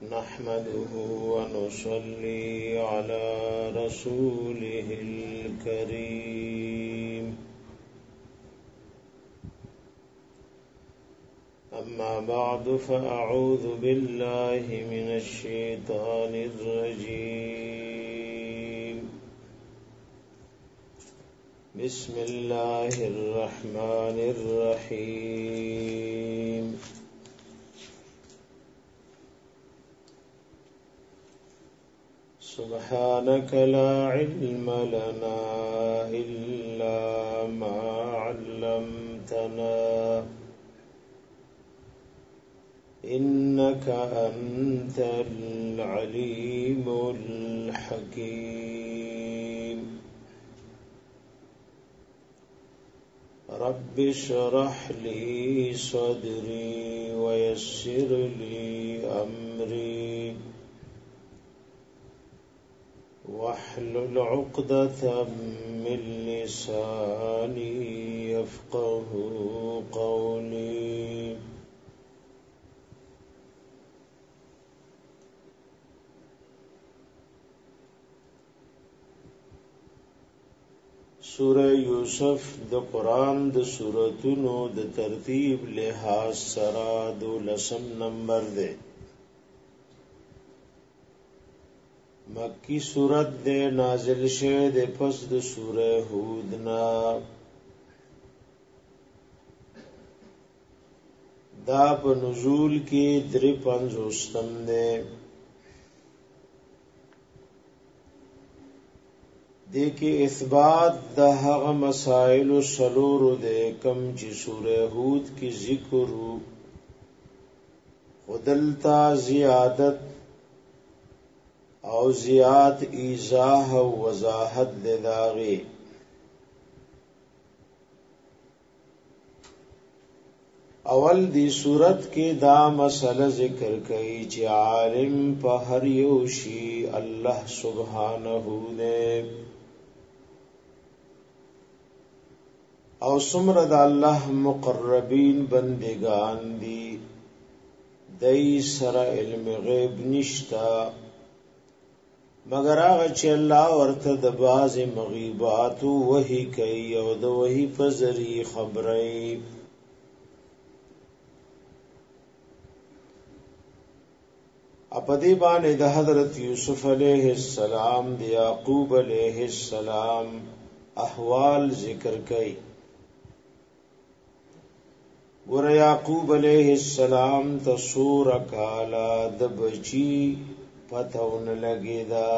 نحمده ونصلي على رسوله الكريم أما بعد فأعوذ بالله من الشيطان الرجيم بسم الله الرحمن الرحيم سبحانك لا علم لنا إلا ما علمتنا إنك أنت العليم الحكيم رب اشرح لي صدري ويسر لي أمري واحلل عقدة من لساني يفقه قولي سورہ یوسف د قرآن د سورتونو د ترتیب لحاظ سره 12 نمبر ده مکی سورت دے نازل شوه دے پس د سورہ ہود نا دا په نزول کې 53 دے دے کې اثبات د هغه مسائل سلور دے کم چې سورہ ہود کې ذکر خدلتا زیادت او زیات ایضاح و وضاحت داغی اول دی صورت کې دا مسئلہ ذکر کئی چې عالم په هر یو شی الله سبحانه دے او څومره د الله مقربین بندگان دی دای سره علم غیب نشتا مگر هغه چې الله ورته د باز مغیبات وحی کوي او د وحی په ذریعہ خبري اپدی باندې د حضرت یوسف علیہ السلام د یعقوب علیہ السلام احوال ذکر کړي ور یعقوب علیہ السلام تصور کالا د بچی پتاون لگی دا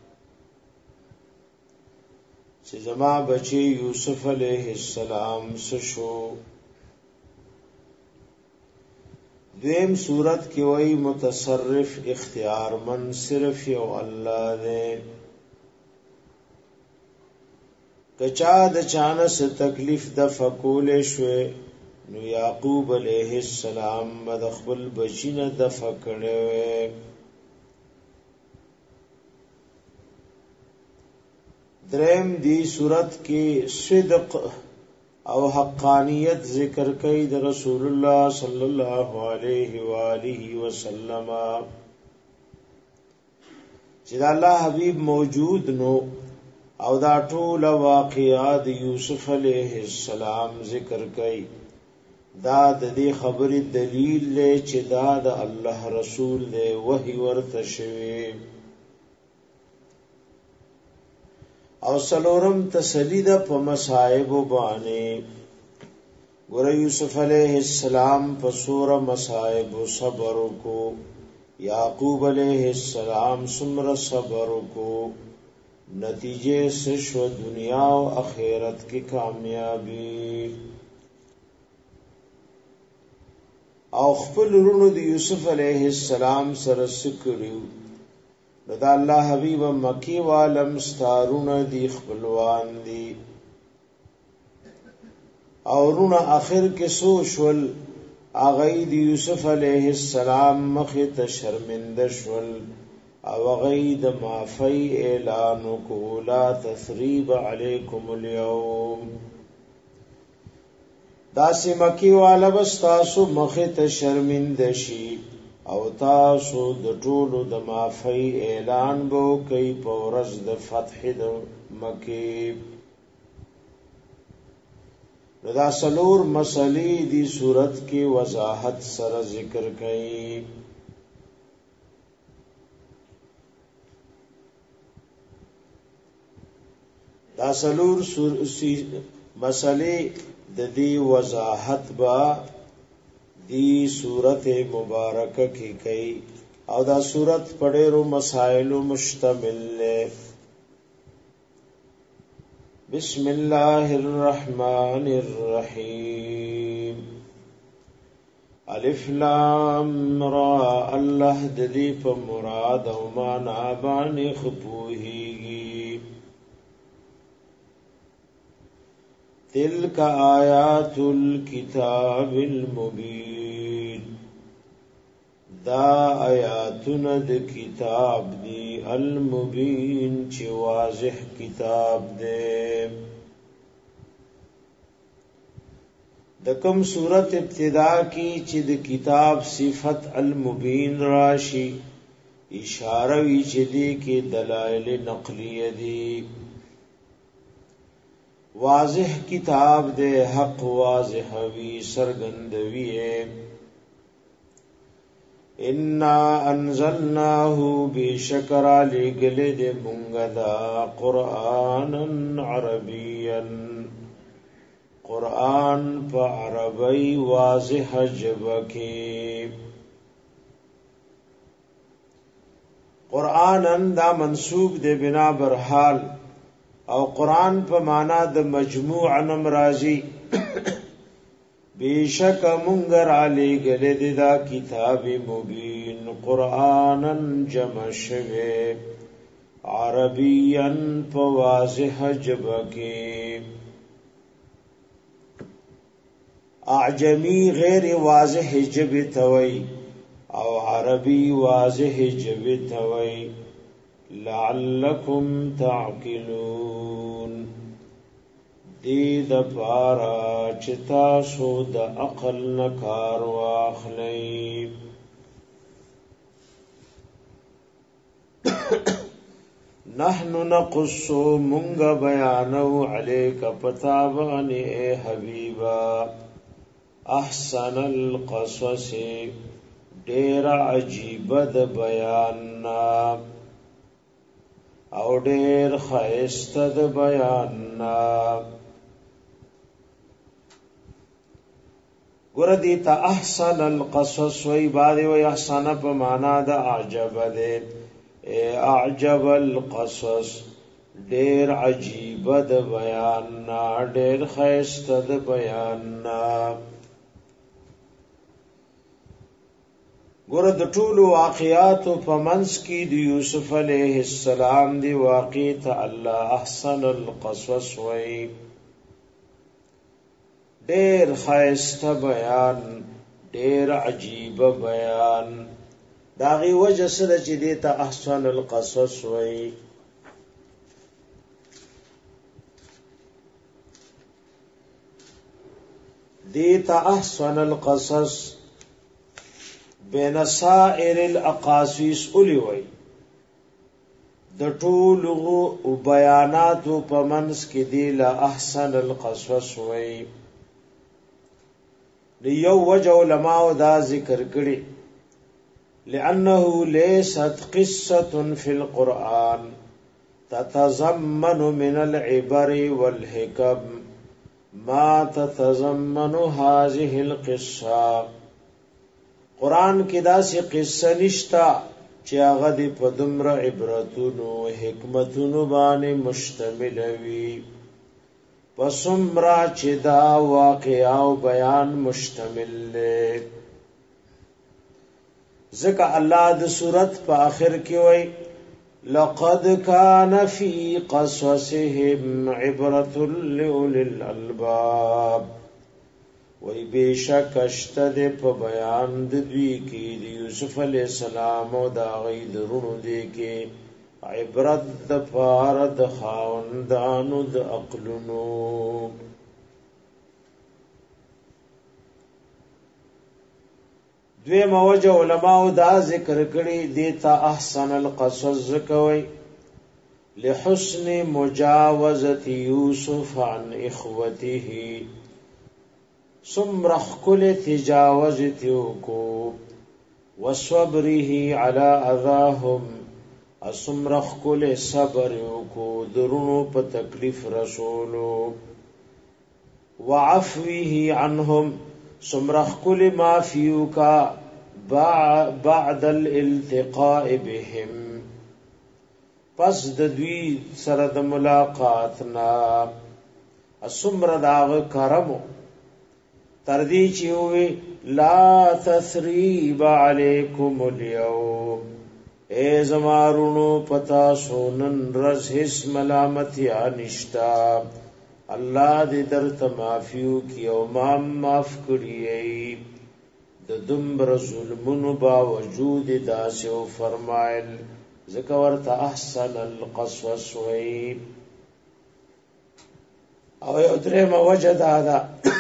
چې زما بچی یوسف علیہ السلام سشو دویم صورت کی وی متصرف اختیار من صرف یو اللہ دے کچا د چانس تکلیف د فکول شوه نو یعقوب علیہ السلام مدخل بچینه د فکړوي درم دی صورت کی صدق او حقانیت ذکر کئی د رسول اللہ صلی اللہ علیہ وآلہ وسلم چې الله حبیب موجود نو او دا ټول واقعات یوسف علیہ السلام ذکر کئی دا د دې خبرې دلیل لې چې دا د الله رسول دی وحی ورته شوی او سلورم تسلید په مصائب باندې ګور یوسف علیہ السلام په سوره مصائب صبر کو یعقوب علیہ السلام سمر صبر کو نتیجے سے شو دنیا او آخرت کی کامیابی او خپل ورونو د یوسف علیہ السلام سره سکړو دا الله حبیب مکی والم ستارون دی خپلوان دی اورون اخر کې سو شول اغی دی یوسف علیہ السلام مخه ته شرمنده شول او غی د معفی اعلان کو لا تثریب علیکم اليوم دا سی مکی والا بس تاسو مخه ته شرمنده شي او تاسو د ټولو د معافی اعلان بو کوي په ورځ د فتح د مکه. دا سلور مسلې دی صورت کې وضاحت سره ذکر کړي. دا سلور مسلې د دې وضاحت با دی صورت مبارکه کې کوي او دا صورت په ډېرو مسائلو مشتمل ده. بسم الله الرحمن الرحیم. الف لام را. الله د دې په مراد او معنا باندې خپوهیږي. تلک آیات الكتاب المبین. دا آیاتنا د کتاب دی المبین چې واضح کتاب دی. د کوم صورت ابتدا کی چې د کتاب صفت المبین راشي اشاره وی چې دی کې دلائل نقلیه دی. واضح کتاب دے حق واضح وی سرگندوی ہے. انا انزلناه بشکر علی گلے دے منگدا قرآنا عربیا. قرآن پا عربی واضح جبکی. قرآنا دا منصوب دے بنا برحال او قرآن په معنا د مجموع نم راضی. بیشک منگر علی گلد دا کتاب مبین قرآنا جمع شوه عربیا په واضح جبکی. اعجمی غیر واضح جب توي او عربی واضح جب توي. لعلکم تعقلون. دی د پارا چتا سو د عقل نکار واخلی. نحن نقص منگ بیانو علیک پتابانی اے حبیبا احسن القصص دیر عجیب د بیاننا او ډېر خیسته د بیان. ګور دي ته احسن القصص وی بعد وی احسن په معنا د اعجب ده. اعجب القصص ډېر عجیب د بیان ډېر خیسته د بیان. ګور د ټولو واقعات په منځ کې د یوسف علیه السلام دی واقع ته الله احسن القصص وی. ډېر خیسته بیان ډېر عجیب بیان. داغي وجه سره چې دی ته احسن القصص وی. دی ته احسن القصص بین سائر الاقاصیص اولی وی. د ټولو بیاناتو په منځ کې دی لا احسن القصص وی. یو وجه علماء دا ذکر کړي لانه ليست قصه في القران تتضمن من العبر والحكم ما تتضمن هذه القصه. قرآن کې داسې قصه نشتا چې هغه د په دومره عبرتونو حکمتونو باندې مشتمل وي پسمرا چې دا واقعا او بیان مشتمل دی. ځکه الله د سورت په آخر کې وایي لقد كان في قصصهم عبرة لأولي الألباب. وی بیشک اشتد په بیان د دوی کې د یوسف علی السلام او د غي درونو دی کې عبرت د پاره د خاوندانو د عقلونو. دوی موجه علماء دا ذکر کړي دیتا احسن القصص کوي لحسن مجاوزة يوسف عن اخوته سمرخ کل تجاوزتیوکو وصبره على اذاهم اسمرخ کل صبریوکو درونو په تکلیف رسولو وعفوه عنهم سمرخ کل معفیوکا بعد الالتقاء بهم پس د دوی سره د ملاقاتنا اسمر داغ کرمو تردی چیوی لا تثریب علیکم اليوم اے زمارونو پتا سونن رز حس ملامتیا نشتا اللہ دی در تمافیو کی او مام ماف کریئی د دمبر ظلمونو باوجود داسیو فرمائل ذکرت احسن القصص وی او یو دریم وجد آدا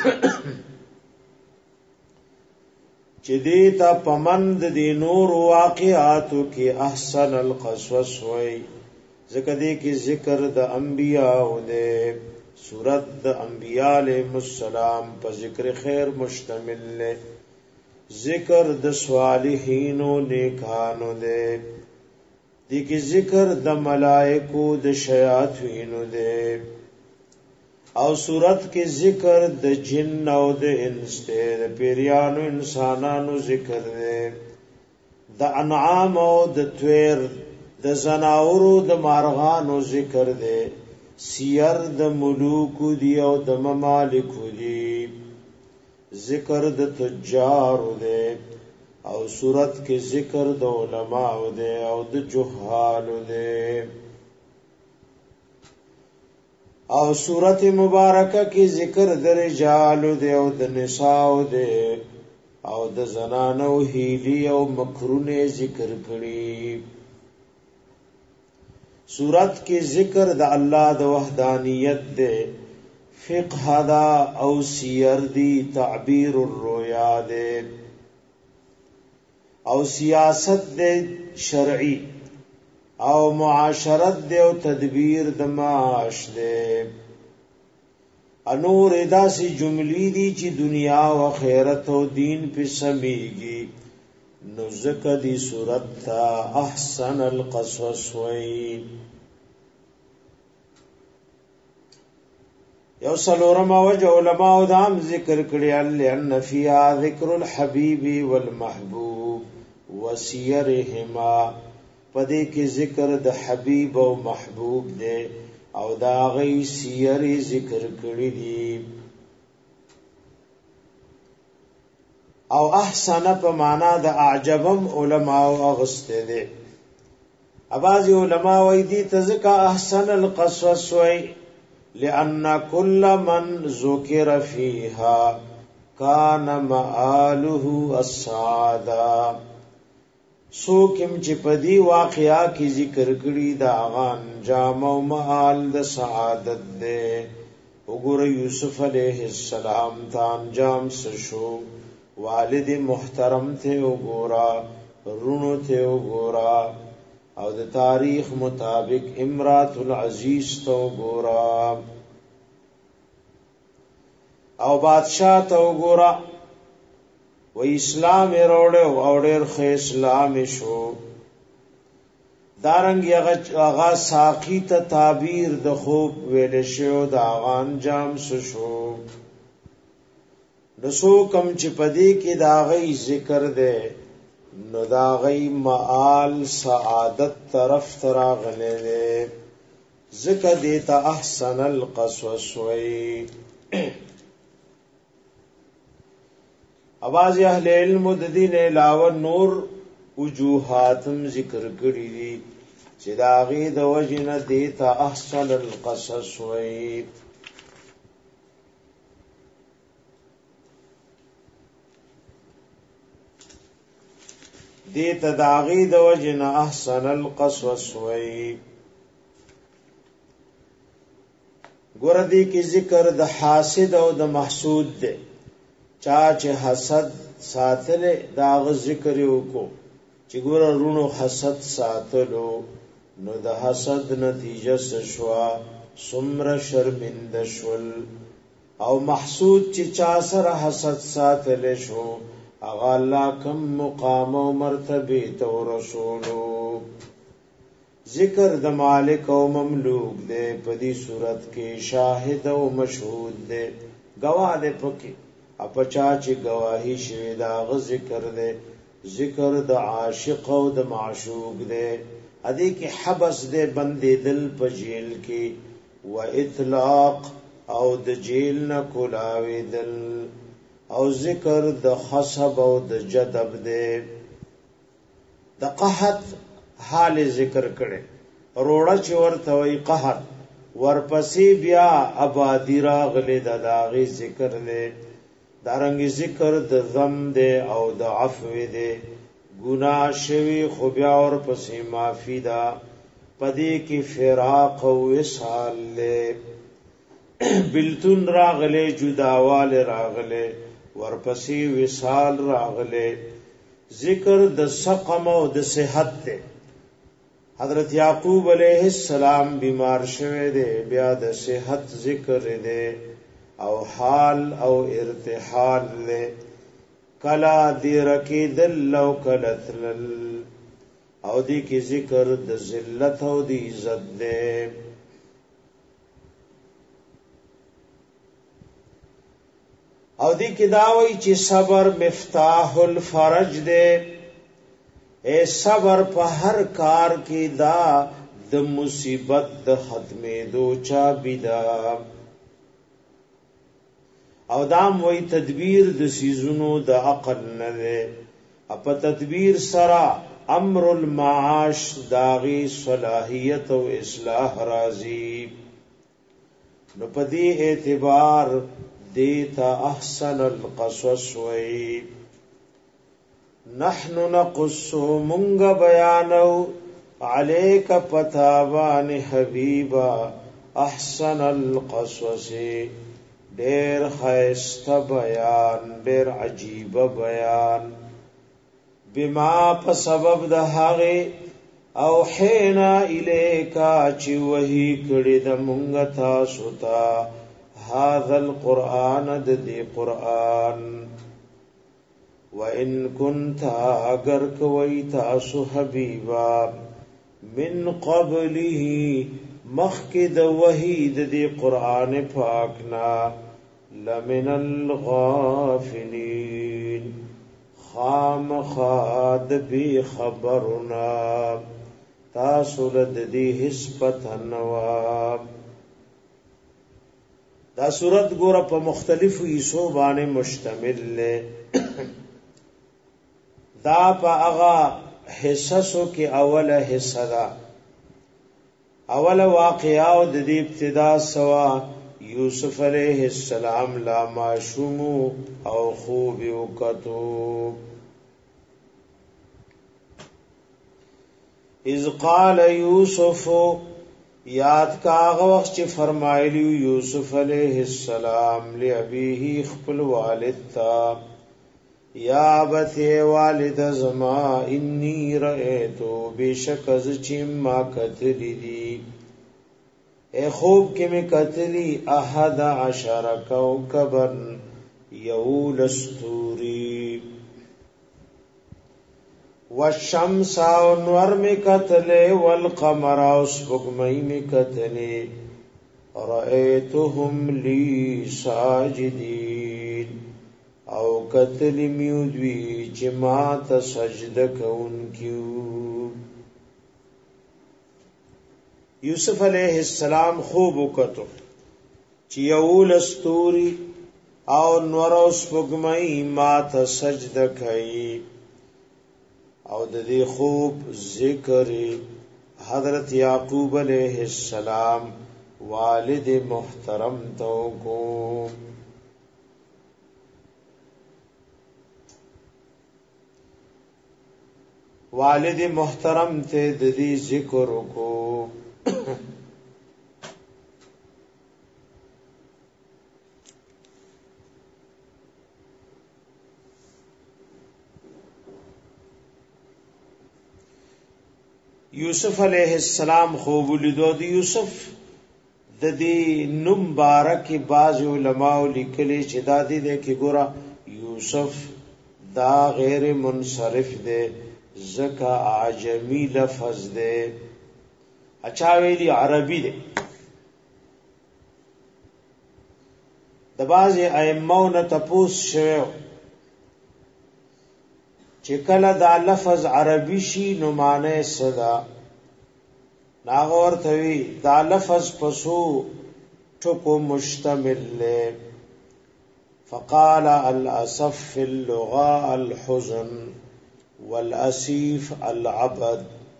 چی دیتا پمند دی نور واقعاتو کی احسن القصص وی ذکر دی کی ذکر دا انبیاء دے سورت دا انبیاء علیہ السلام پا ذکر خیر مشتمل لے ذکر د صالحین و نیکانو دے دی کی ذکر د ملائکو د شیاطین دے او صورت کی ذکر د جن او د انس دے د پیریانو انسانانو ذکر دے د انعام او د طویر د زناورو د مارغانو ذکر دے سیر د ملوکو دی او د ممالکو دی ذکر د تجار دے او صورت کے ذکر د علماء دے او د جہال دے او صورت مبارکہ کی ذکر د رجال دے او د نساء دے او د زنانو ہیلی او مکرونه ذکر کړي صورت کی ذکر د الله د وحدانیت دے فقہ دا او سیر دی تعبیر الرؤیا دے او سیاست دے شرعی او معاشرت دے او تدبیر د معاش دے انور ادا سی جملی دی چی دنیا و خیرت و دین پی سمیگی نزک دی صورت تا احسن القصص وی یو سلورم وجه علماء دام ذکر کړي لئن فیها ذکر الحبیب والمحبوب وسیرهما پدې کې ذکر د حبیب او محبوب دی او دا غي سیر ذکر کړي دي او احسن په معنا د اعجبم علماء اغسته دي اباظي علماء وې دي تزکا احسن القصص وې لأن كل من ذكر فيها كان مآله السعادة سوکم چې پدی واقعا کی ذکر کړي دا غان جام او محال د سعادت ده وګوره یوسف علیہ السلام ته انجام شو والد محترم ته وګوره رونو ته وګوره او د تاریخ مطابق امرات العزیز ته وګوره او بادشاہ ته وګوره و اسلام وروړو او ډېر ښه اسلام شو دارنګ هغه ساقی ته تعبیر د خوب ویل شو د اغان جام شو نسو کم چې پدې کې دا غي ذکر ده نو دا غي معال سعادت طرف تراغله ده ذکر دیتا احسن القصص وی اواز اهل علم د دین علاوه نور وجوهاتم ذکر کړی دي چې دا غي د وجنه دیتا احسن القصص وی دیتا داغی د وجنه احسن القصص وی ګور دی کی ذکر د حاسد او د محسود ده چا چې حسد ساتل داغ ذکر وکړو چې ګور رونو حسد ساتلو نو د حسد نتیجه شوا سمر شرمنده شول او محسود چې چا سره حسد ساتل شو اغا الله کم مقام او مرتبه تو رسولو ذکر د مالک او مملوک دے پدی صورت کې شاهد او مشهود دے گواه دے پکې اپچا چې گواہی شوی دا غ ذکر دے ذکر د عاشق او د معشوق دے ادي کې حبس دے بندې دل په جیل کې و اطلاق او د جیل نه کولاوي دل او ذکر د خصب او د جدب دے د قحط حال ذکر کړي روړه چې ورته وي قحط ورپسې بیا آبادی راغله د داغي ذکر دے دارنګ ذکر د ذم دے او د عفو دے گناہ شوی خو بیا اور پسې معافی دا پدې کې فراق او وصال له بلتون راغله جداوال راغله ورپسې وصال راغله ذکر د سقم او د صحت ته حضرت یعقوب علیہ السلام بیمار شوه دے بیا د صحت ذکر دے او حال او ارتحال لے کلا دی رکی دل او کلتلل او دی کی ذکر د ذلت او دی عزت دے او دی کی داوی چې صبر مفتاح الفرج دے اے صبر په هر کار کې دا د مصیبت د ختمې دو چا بدا او دام وی تدبیر د سیزونو د عقل نه ده اپ تدبیر سرا امر المعاش داغي صلاحیت او اصلاح راضی نو پدی اعتبار دیتا احسن القصص وی نحن نقص منگ بیانو علیک پتابان حبیبا احسن القصص دیر خیست بیان دیر عجیب بیان بما په سبب د هغه او حینا الیکا چې وਹੀ کړي د مونږ تاسو ته هاذا القرآن د دې قرآن وَإِن كُنْتَ اگر کوي تاسو حبیبا من قبله مخکد وحید دی قرآن پاکنا لمن الغافلین خام خاد بی خبرنا تاسو لد دی حسبت نواب دا صورت گورا پا مختلف ایسو بانے مشتمل لے دا پا اغا حصصو کی اول حصہ دا اول واقعہ او د دې ابتدا سوا یوسف علیہ السلام لا معشوم او خوب وکتو اذ قال یوسف یاد کا هغه وخت چې فرمایلی یوسف علیہ السلام لابیه خپل والد تا یا ابتی والد زما انی رأیتو بیشک از چیم ما کتلی دی اے خوب کی میں کتلی احد عشر کوکبن یول استوری والشمس انور میں کتلے والقمر اسبگمئی میں کتلے رأیتهم لی ساجدین او قتل میودوی چې ما ته سجده کوونکیو یوسف علیہ السلام خوب وکړو چې یول استوري او نور اوس پګمای ما ته سجده کوي او د دې خوب ذکر حضرت یعقوب علیہ السلام والد محترم تو کو والد محترم ته د دې ذکر کو یوسف علیہ السلام خوب لیدو. د یوسف د دې نوم بارک بعض علماء لیکلي چې دا دې کې ګوره یوسف دا غیر منصرف دی زکا عجمی لفظ دی. اچھا ویلی عربی دی. د بعض ائمه نه تپوس شوی چې کله دا لفظ عربی شي نو معنی صدا ناغور توی دا لفظ پسو ټکو مشتمل له. فقال الاسف في اللغه الحزن والاسيف العبد.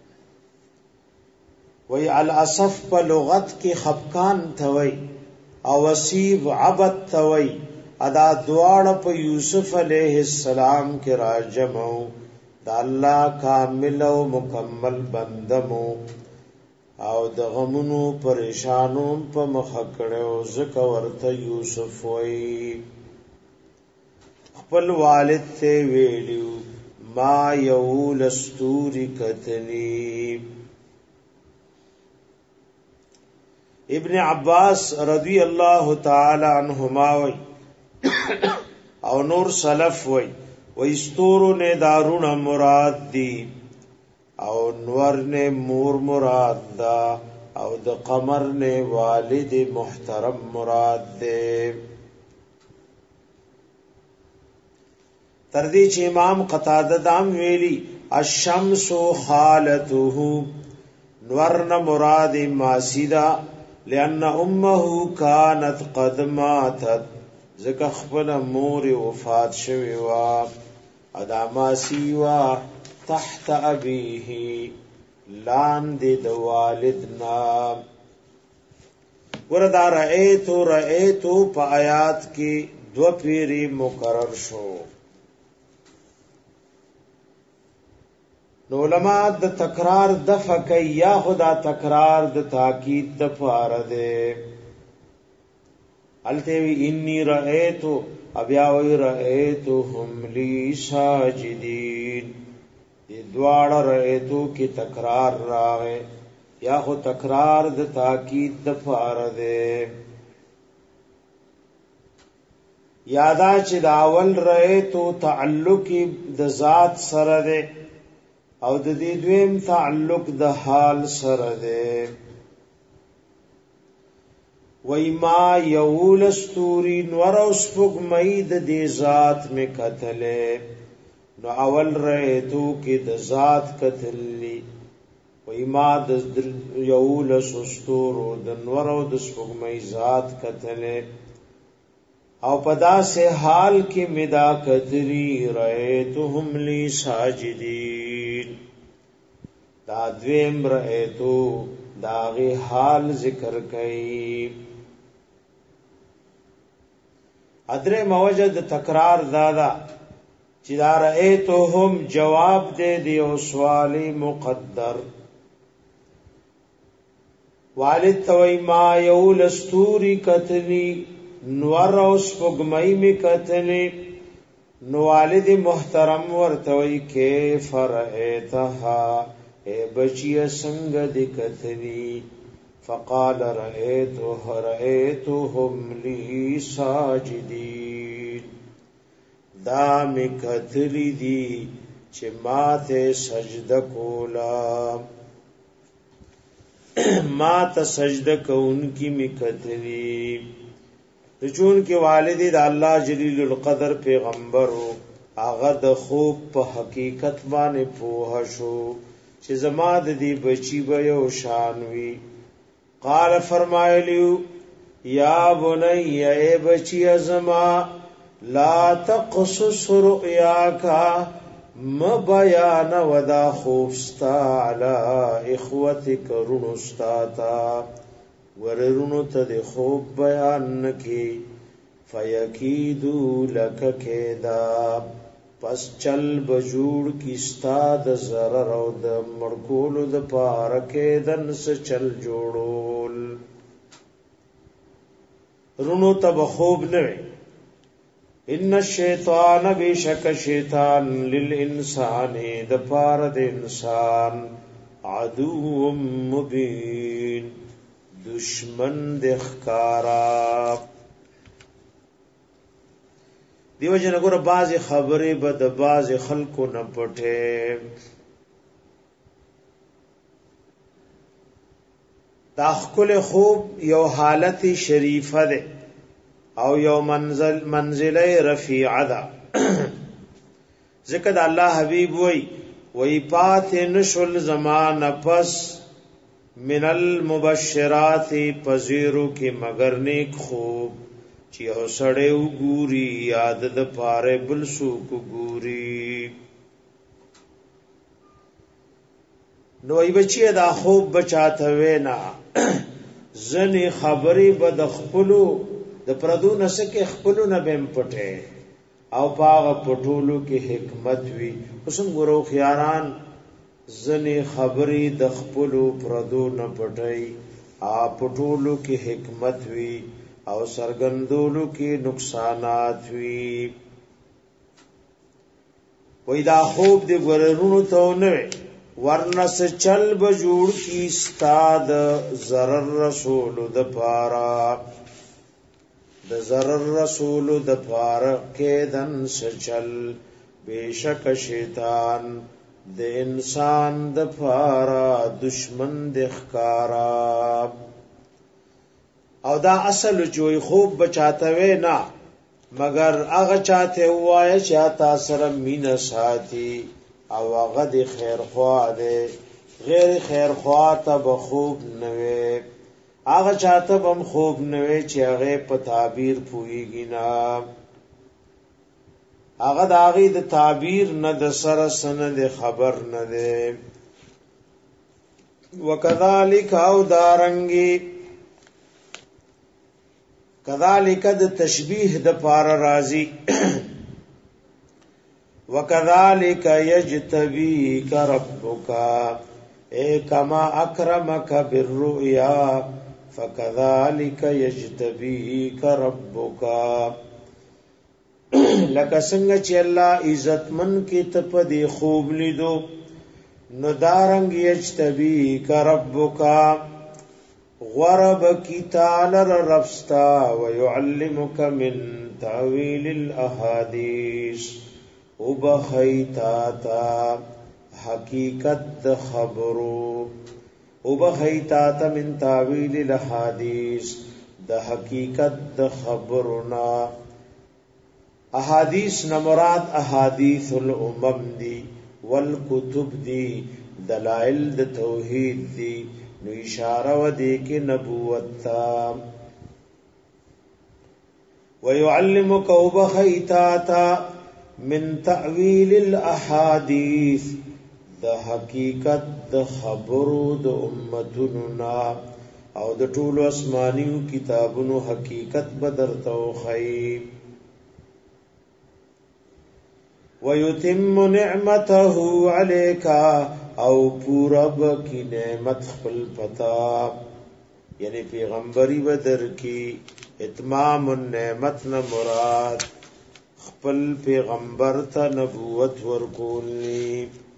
وی الاسف په لغت کې خفقان توي او اسیف عبد توي. ادا دواړه په یوسف علیہ السلام کې راجمو د الله کامل او مکمل بندمو او د غمونو پریشانو په مخ کړو زکه ورته یوسف وی. خپل والد ته ویلو ما یول استوری کتلی. ابن عباس رضی اللہ تعالی عنہما وی او نور سلف وی وستورو نے دارون مراد دی او نور نے مور مراد دا او د قمر نے والد محترم مراد دے. تردی چ امام قتادہ دام ویلی الشمس خالته نور نہ مراد ماسیدا لأن امه كانت قد ماتت زکه خپل مور وفات شوی وا ادا ماسی وا تحت ابيه لاندې د والدنا. وردا رأیتو په آیات کې دو پیری مقرر شو. نو علماء د تکرار دفع کوي یا خدا تکرار د تاکید د پاره ده. الته وی انی رأیتو ابیا وی رأیتهم لی ساجدین. د دواړه رأیتو کې تکرار راغی یا خو تکرار د تاکید د پاره ده. یادا چې دا اول رأیتو تعلق د ذات سره ده او د دې دویم تعلق د حال سره ده. وای ما یول استوری نور اوس پګمې د دې ذات می کتلې نو اول رأیتو کې د ذات کتلې. وای ما د یول استورو د نور او د پګمې ذات کتلې او پدا سے حال کې مدا کتلی رأیتهم لی ساجدین. دا دویم رأیتو داغی حال ذکر کئی. ادرے موجد تکرار دادا چی دا رأیتهم جواب دے دیو سوالی مقدر. والد توی ما یول استوری کتلی نور او سپگمئی می کتلی. نو والد محترم ورتوی کیف رأیتها اے بچی سنگ دی کتلی. فقال رأیتهم لی ساجدین. دا می کتلی دی چه ما تے سجدہ کولا ما تے سجدہ کون کی می کتلی. چون کې والدی د الله جلیل القدر پیغمبرو هغه د خوب په حقیقت باندې پوه شو چې زما د دې بچی به یو شان وي. قال فرمایلیو یا بنی ای بچی زما لا تقصص رؤیاک ما بیان ودا خوفستا علی اخوتک رونستا وررونو ته د خوب بیان نکی. فیکیدو لک کیدا پس چل بجوړ کی ستا د ضرر او د مړکولو د پاره کېدن س چل جوړول. رونو ته خوب نه. ان الشیطان بیشک شیطان للانسان د پاره د انسان عدو مبین دشمن د ښکارا. دیو جن ګور باز خبره بد باز خلکو نه پټه. دا خپل خوب یو حالت شریفه ده او یو منزله رفیعه ده. ذکر الله حبیب وی پات نشل زمان پس من المبشرات پزیرو کی مگر نیک خوب چی او سڑے گوری یاد د پاره بل سوک گوری. نو ای بچی دا خوب بچاته وینا زنی خبری بد خپلو د پردو نسکه خپلو نه بهم پټه او باغ پټولو کې حکمت وی. اوسم ګورو خياران زنی خبری د خپلو پردو نه پټي ا پټولو کې حکمت وی او سرګندولو کې نقصانات وی. وای دا خوب دی ګورونو ته نه ورنس چل بجوړ کی استاد zarar رسول د پارا د zarar رسول د پارا کې دن سچل بیشک شیطان د انسان د پارا دشمن د ښکارا. او دا اصل جوی خوب بچاته وې نه مگر هغه چاته وای چې تا سره مين ساتي او هغه د خیر خوا ده. غیر خیر خوا ته به خوب نه وي هغه چاته بم خوب نه وي چې هغه په تعبیر پويږي نه هغه د هغه د تعبیر نه د سره سند خبر نه ده. وکذالک او دارنګي کذالک د تشبیه د پار راضی وکذالک یجتبیک ربک اے کما اکرمک بالرؤیا فکذالک یجتبیک ربک. لکه څنګه چې الله عزتمن کې ته په دې خوب لیدو نو دارنګ یجتبیک ربک غرب کی تعالی ربستا ويعلمک من تاویل الاحاديث وبخیتا تا حقیقت د خبرو وبخیتا تا من تاویل الاحاديث د حقیقت د خبرنا. احادیث نمراد احادیث الامم دی والکتب دی دلائل د توحید دی نو اشاره و دی کې نبوت تا. ويعلمك وبخيتاتا من تأويل الاحاديث د حقیقت د خبرو د امتونو نا او د ټولو اسمانیو کتابونو حقیقت بدرته خی. ويتم نعمته عليك او پورا بکی نعمت خپل پتا یعنی پیغمبری بدر کی اتمام النعمت نہ مراد خپل پیغمبر ته نبوت ورکولی.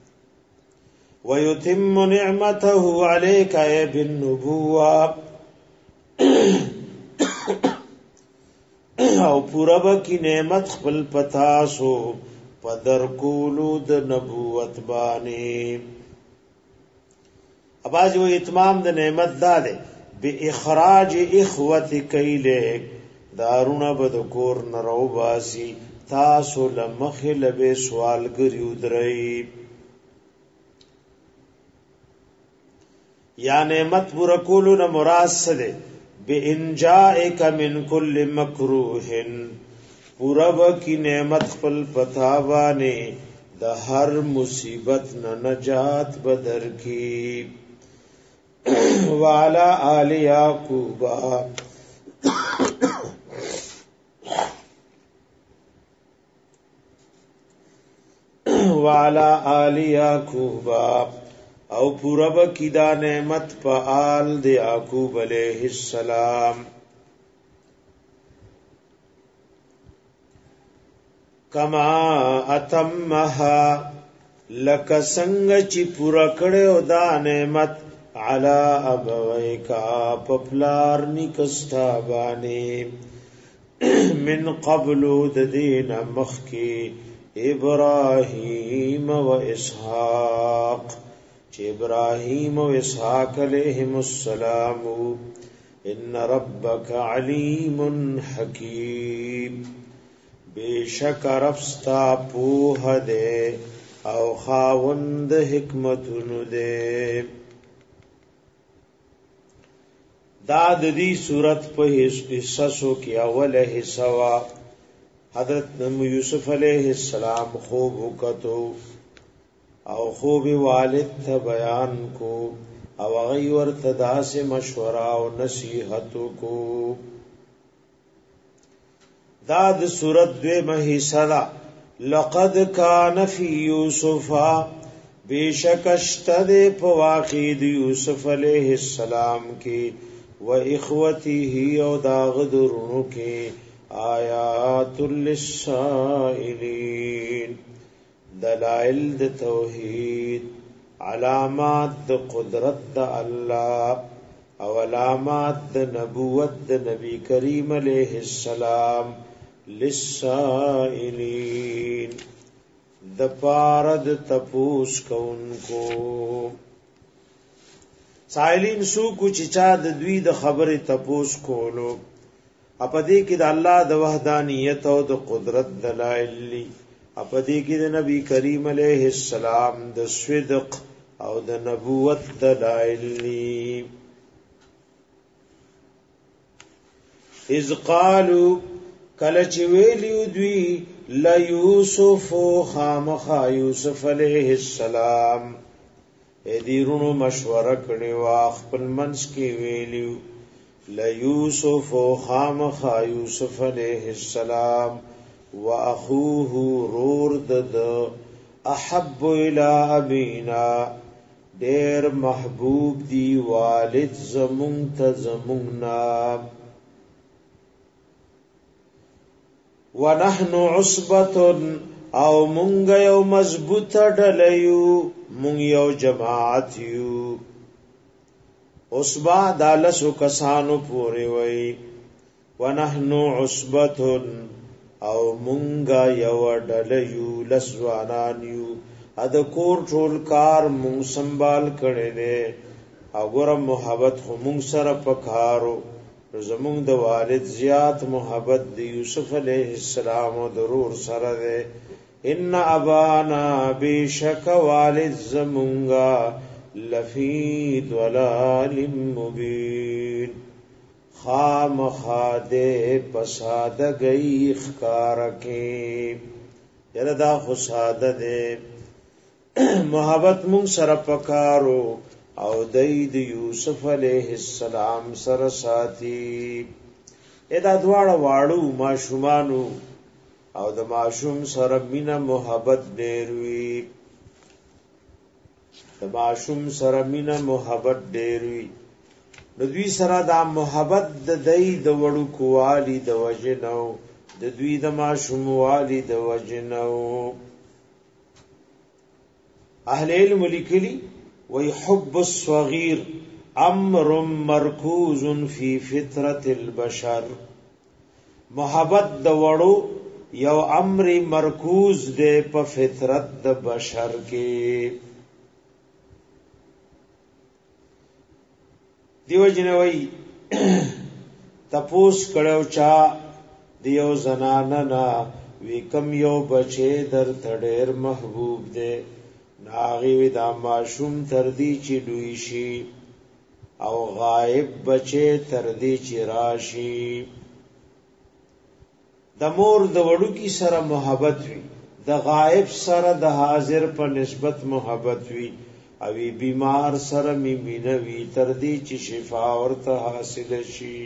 ويتم نعمته عليك بالنبوة او پورا بکی نعمت خپل پتا سو پدر کولو د نبوت بانی. اباز و اتمام د نعمت داده بی اخراج اخوت کیلک دارونا بدکور نرو باسی تاسو لمخل بے سوال گریو درئی. یا نعمت برکولو نمراز سدے بی انجائک من کل مکروہن پورا کی نعمت خپل پتاوانے دا ہر مصیبت نہ نجات بدر کی. وعلى آل یعقوب وعلى آل یعقوب او پورا کی دا نعمت پا آل د یعقوب علیہ السلام. کما اتمها لک څنګه چې پورا کړو دا نعمت علا ابویکا پپلار نکستا باندې من قبل د دین مخکی ابراهیم و اسحاق چې ابراهیم و اسحاق علیهم السلام ان ربک علیم حکیم بیشک رفستا پوه دے او خاوند حکمتونو دے دا د دې صورت په حصو کې اوله حصہ وا حضرت یوسف علیہ السلام خوب وکتو او خوب والد ته بیان کو او غیر تدا سے مشورہ او نصیحت کو دا د صورت دویمه حصہ لقد کان فی یوسف بیشکشتد په واقع یوسف علیہ السلام کی و اخوته او داغدرونو کې آیات للسائلین دلائل د توحید علامات د قدرت د الله او علامات د نبوت د نبی کریم علیہ السلام للسائلین د پارد تپوس کونکو سائلین سو کچھ چا د دوی د خبره تپوس کولو اپدې کې د الله د وحدانیت او د قدرت دلایل لی اپدې کې د نبی کریم علیه السلام د صدق او د نبوت دلایل لی اذ قالوا کله چې ویلیو دوی لا یوسف خامخا یوسف علیه السلام دیرونو مشوره کړي وا خپل منس کې ویلیو لا یوسف خامخا یوسف علیہ السلام واخوه رور دد احب الى ابینا ډیر محبوب دی والد زمون ته زموننا ونحن عصبه او مونږ یو مضبوطه ډلیو مونږ یو جماعت یو عصبہ دالسو کسانو پوری وی ونحن عصبت او منگا یو ڈلیو لسوانانیو اد کور ټول کار مونږ سنبال کړي دي او ګور محبت خو مونږ سره پکارو زمونږ د والد زیات محبت دی یوسف علیہ السلام او ضرور سره ده ان ابانا بیشک والد زمونږه لفی ضلال مبین خام خاده پساد گئی اخکارکی یردا خساده ده محبت مون سر پکارو او دید یوسف علیہ السلام سر ساتی ادا دواړه واړو ماشومانو او د ماشوم سره مینا محبت ډیروي د ماشوم سره مینا محبت ډیروي د دوی سره د محبت د دای د وړو کوالي د وجنو د دوی د ماشوم والی د وجنو اهل علم لیکلي ويحب الصغير امر مركوز في فطرة البشر محبت د وړو یو امر مرکوز دے په فطرت د بشر کې دیو جنوي تپوس کړو چا دیو زنانه نا وی کم یو بچي در تډیر محبوب دے ناغي وی دا ماشوم تر دی چې دوی شي او غائب بچي تر دی چې راشي د مور د وړو کی سره محبت وی د غائب سره د حاضر په نسبت محبت وی او بیمار سره مینوي تر دې چې شفا ورته حاصل شي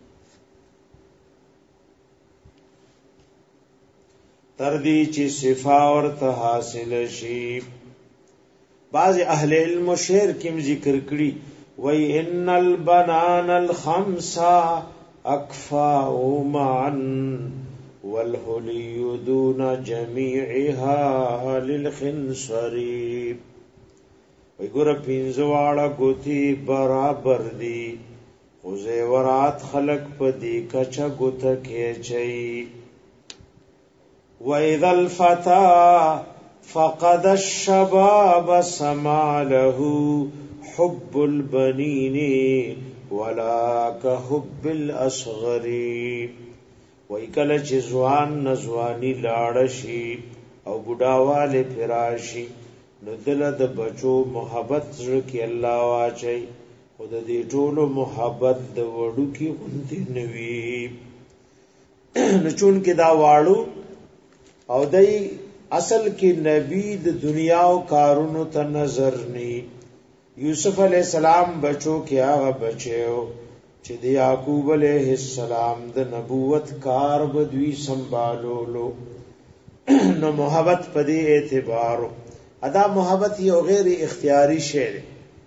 تر دې چې شفا ورته حاصل شي بعض اهل علم شعر کې ذکر کړي وای ان البنان الخمسه اکفاء معا والحلی دون جمیعها للخنصری وی گورا پینزوالا گوتی برابر دی خو زیورات خلق پا دی کچا گوتا کیچئی وَإِذَا الْفَتَى فَقَدَ الشَّبَابَ سَمَا لَهُ حُبُّ الْبَنِينِ وَلَا كَحُبِّ الْأَصْغَرِ وَإِ کله چې ځوان نزوانی لاړ شي او بډاواله فراشي نو دل د بچو محبت زړه کې الله واچي خود دې ټولو محبت د وړو کې غونډې نوي نو چون کې دا واړو او دای اصل کې نبی د دنیا او کارونو ته نظر ني یوسف علی السلام بچو کې هغه بچو چې د یعقوب علیہ السلام د نبوت کار بدوی سنبالولو نو محبت په دې اعتبار ادا محبت یو غیر اختیاری شی دی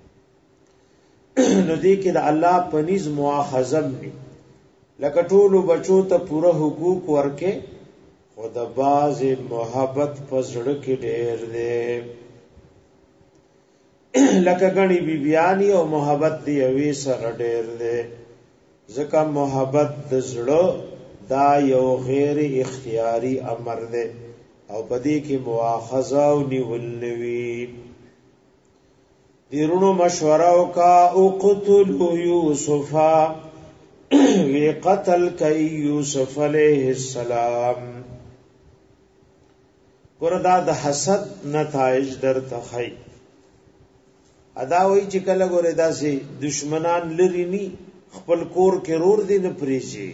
نو دې کې د الله پنځ مؤاخذم ني لکه ټول بچو ته پوره حقوق ورکه خود باز محبت پزړه کې ډېر دی لکه غني بیبيانی او محبت دی اوی سره ډېر دی ځکه محبت د زړه دا یو غیر اختیاری امر دی او پدې کې مؤاخذه او نیول نوي دیرونو مشوره او کا او قتل یوسف وی قتل کای یوسف علیہ السلام ګوردا د حسد نتایج در تخی ادا وی چې کله ګوره داسې دشمنان لري ني خپل کور کې رور دي نه پریږي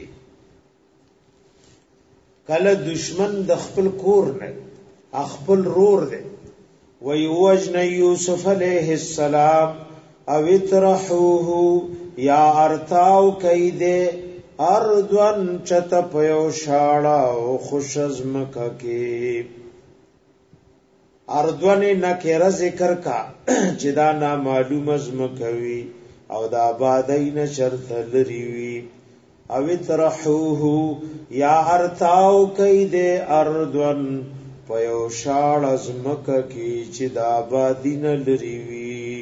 کله دشمن د خپل کور نه خپل رور دی وی وجن یوسف علیہ السلام او اطرحوه یا ارتاو کیده اردوان چت پیو شاڑا او خوشزمکا کی اردوان نکره ذکر کا چدا نا معلوم ازمکوی او دا آبادین شرط لریوی او اطرحوه یا ارتاو کیده اردوان پیو شاڑ ازمکا کی چی دا آبادین لریوی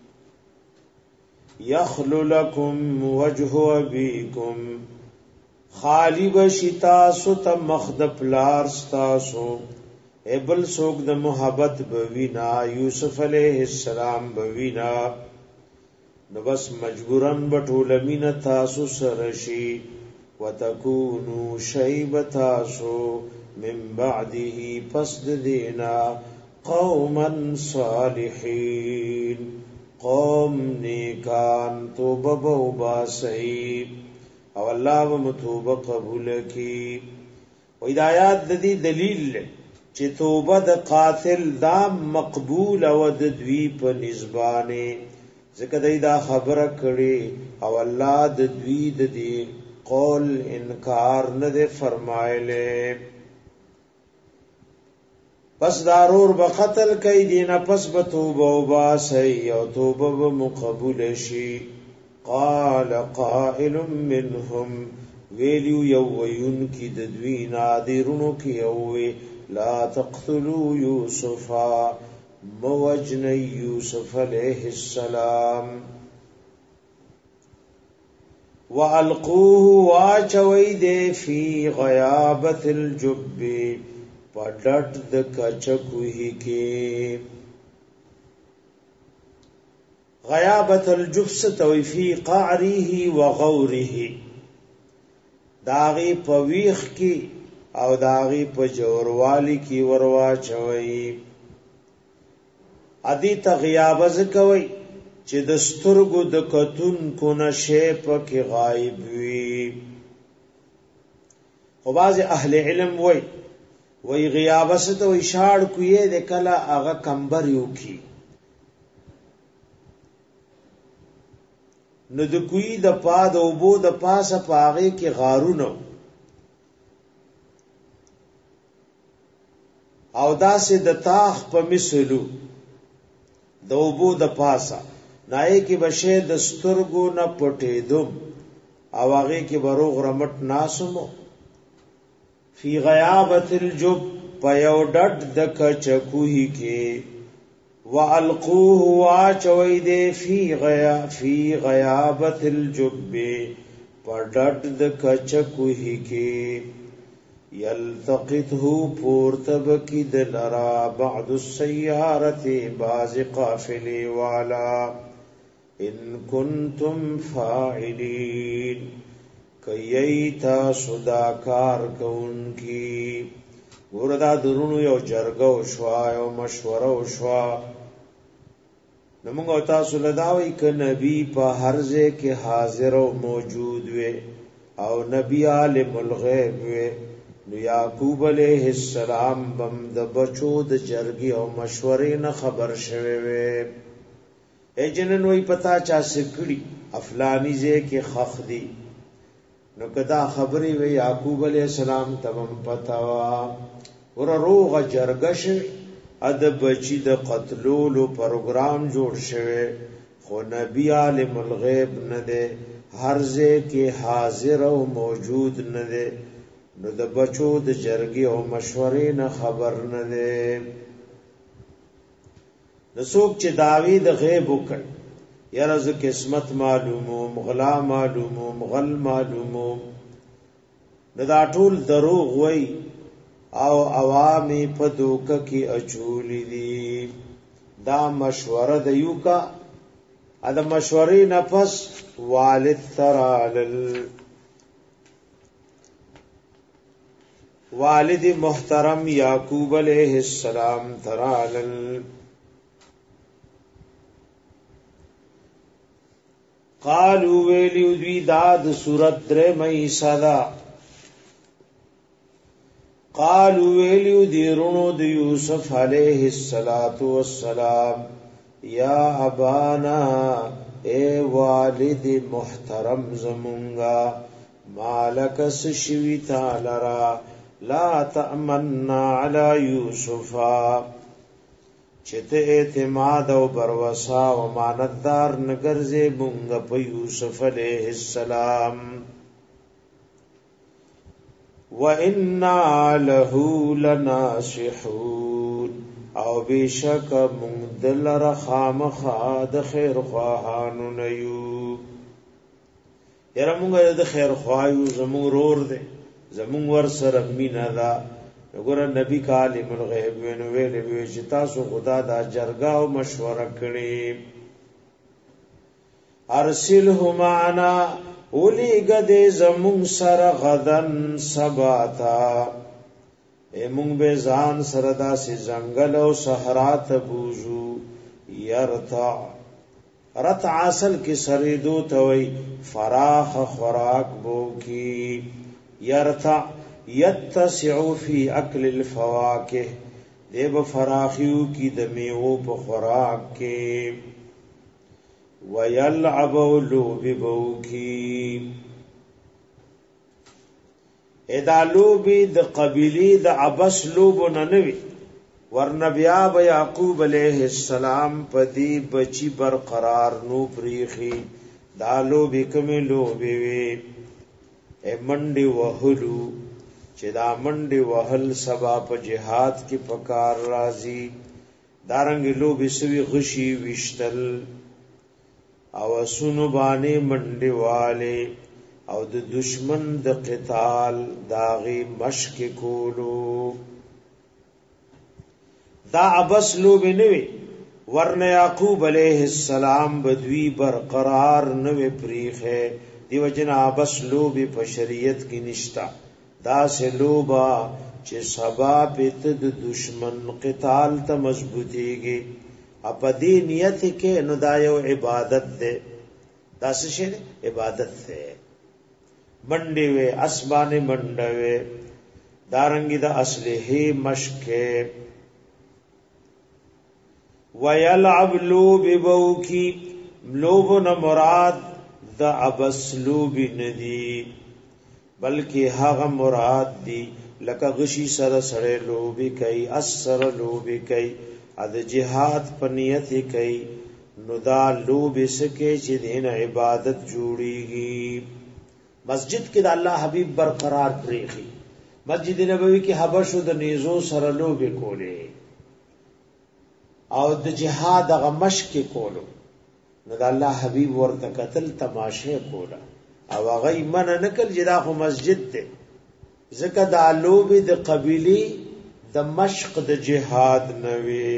یخلو لکم وجه ابیکم خالی بشتاسو تا مخد پلار ستاسو ایبل سوک دا محبت بوینا یوسف علیہ السلام بوینا نو بس مجبورن بطول من تاسو سرشی وتکونو شیب تاسو من بعده پسد دینا قوما صالحین قوم نیکان توبه بوبا سعید او اللہ و متوبه قبول کی و ہدایات دی دلیل چې توبه د قاتل دا مقبول او د دوی په نسبانه ځکه دا خبره کړي او الله د دوی د دې قول انکار نه دی فرمایله پس دارور به قتل کوي دینه پس به توبه او باسي او توبه به مقبول شي قال قائل منهم ویلو یوین کی د دوی نادرونو کی اوه لا تقتلوا یوسف موجن یوسف علیہ السلام وَأَلْقُوهُ وَاچوئی دے فی غیابت الجب پڑٹ د کچکوہی کے غیابت الجب ستوی فی قعریه وغوره داغی پویخ کی او داغی په جوروالی کی وروا چوي ادي تغیاب زکوي چې د سترګو د کتون کو نشه پکې غایب وي خو باز اهل علم وای غیاب ست او اشاړ کوی د کلا هغه کمبر یو کی نو د کوی د پاد او بو د پاسه پاغه کې غارونو او داسې د تاخ په مثلو د وبو د پاسا نای کې بشه د سترګو نه پټې دوم او هغه کې بروغ رمټ ناسمو فی غیابت الجب پیو ډډ د کچکوهی کې والقوه واچوي دے فی غیابت الجب پډډ د کچکوهی کې یلتقطه پورتب کی دلرا بعد السیارت باز قافلی والا ان کنتم فاعلین کیتا صداکار کون کی وردا درونو یو جرګو شوا یو مشوره شوا نمونږ تاسو لداوی ک نبی په هر ځای کې حاضر او موجود وي او نبی عالم الغیب وي نو یعقوب علیہ السلام بم د بچو د جرګي او مشورې نه خبر شوه وي اجنن وی پتا چا سکړي افلانی ځای کې خخ دی نو کدا خبري وی یعقوب علیہ السلام تمم پتا وا ور روغه جرګش اد بچی د قتلولو پروګرام جوړ شوه خو نبی عالم الغیب نه ده هر ځای کې حاضر او موجود نه ده نو د بچو د جرګي او مشورې نه خبر نه ده نسوک چې داوی د غیب وکړ یاره ز قسمت معلومو مغلا معلومو مغل معلومو نه دا ټول دروغ وای او عوامي په دوکه کې اچولې دي دا مشوره د یو کا دا مشورې نه پس والد ترالل والد محترم یعقوب علیہ السلام ترالل قالو ویلیو دوی داد سورت در مئی صدا قالو ویلیو دیرونو دی یوسف علیہ السلام یا ابانا اے والد محترم زمونگا مالکس شویتا لرا لا تأمننا علی یوسفا چته اعتماد او بروسا و ماندار نگرزه مونږ په یوسف علیہ السلام وَإِنَّا لَهُ لَنَاصِحُونَ او بیشک مونږ دلر خامخا د خیر خواهانو نیو یره مونږ د خیر خوایو زموږ رور دے زموږ ور سره مینا دا وګوره نبی عالم الغیب وینو ویلې وی چې تاسو خدا دا جرګه او مشوره کړي ارسله معنا اولی گده زمون سر غدن سباتا امون بیزان سردا سی زنگل و سحرات بوزو یرتع رتع اصل کی سریدو توی فراخ خوراک بو کی یرتع یتسعو فی اکل الفواکه دیب فراخیو کی دمیو پا خوراک کے وَيَلْعَبُ لُوبِ بَوْكِي ادا لوبی د قبیلی د عبس لوب ننوی ورنبیا ب یعقوب علیہ السلام پدی بچی برقرار نو پریخی دا لوبی کمی لوبی وی اے منڈی وحلو چه دا منڈی وحل سبا پا جہاد کی پکار رازی دارنگ لوبی سوی غشی وشتل او سونو باندې منډي والے او د دشمن د قتال داغي مشک کولو دا عبس لو بنوي ورنه یعقوب علیہ السلام بدوی برقرار نوې پریخه دیو جنا عبس لو به په شریعت کې نشتا دا سه لوبا چې سبا پت د دشمن قتال ته مضبوطيږي اپا دی نیت کې نو دا یو عبادت ده دا څه عبادت ده منډي وې اسبانه منډوي دارنګي د اصله مشک ويلعب لوب بوکی لوب نه مراد د ابس لوب ندی بلکې هغه مراد دی لکه غشي سره سره لوبي کوي اثر لوبي کوي اد جهاد پنیت کوي نو دا لوب سکه چې دین عبادت جوړیږي مسجد کې د الله حبیب برقرار پریخي مسجد نبوي کې حبشو د نيزو سره لوبې کولې او د جهاد هغه مشق کولو نو د الله حبيب ورته قتل تماشه کوله او هغه من نه کړ چې دا خو مسجد دی ځکه د لوبې د قبيله د مشق د جهاد نوي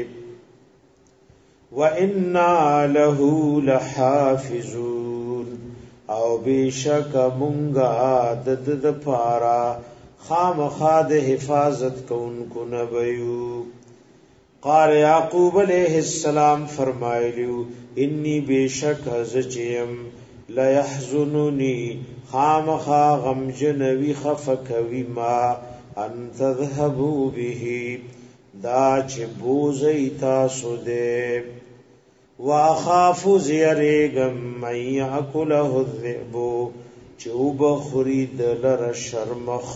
وَإِنَّا لَهُ لَحَافِظُونَ او بیشک مونږه د پارا خامخا د حفاظت کوونکو نبیو قال یعقوب علیہ السلام فرمایلیو انی بیشک ازچیم لا یحزننی خامخا غمجنوی خفکوی ما ان تذهبوا به دا چې بوزي تاسو دې واخاف زيرغم من ياكله الذئب چوب خرید لر شرمخ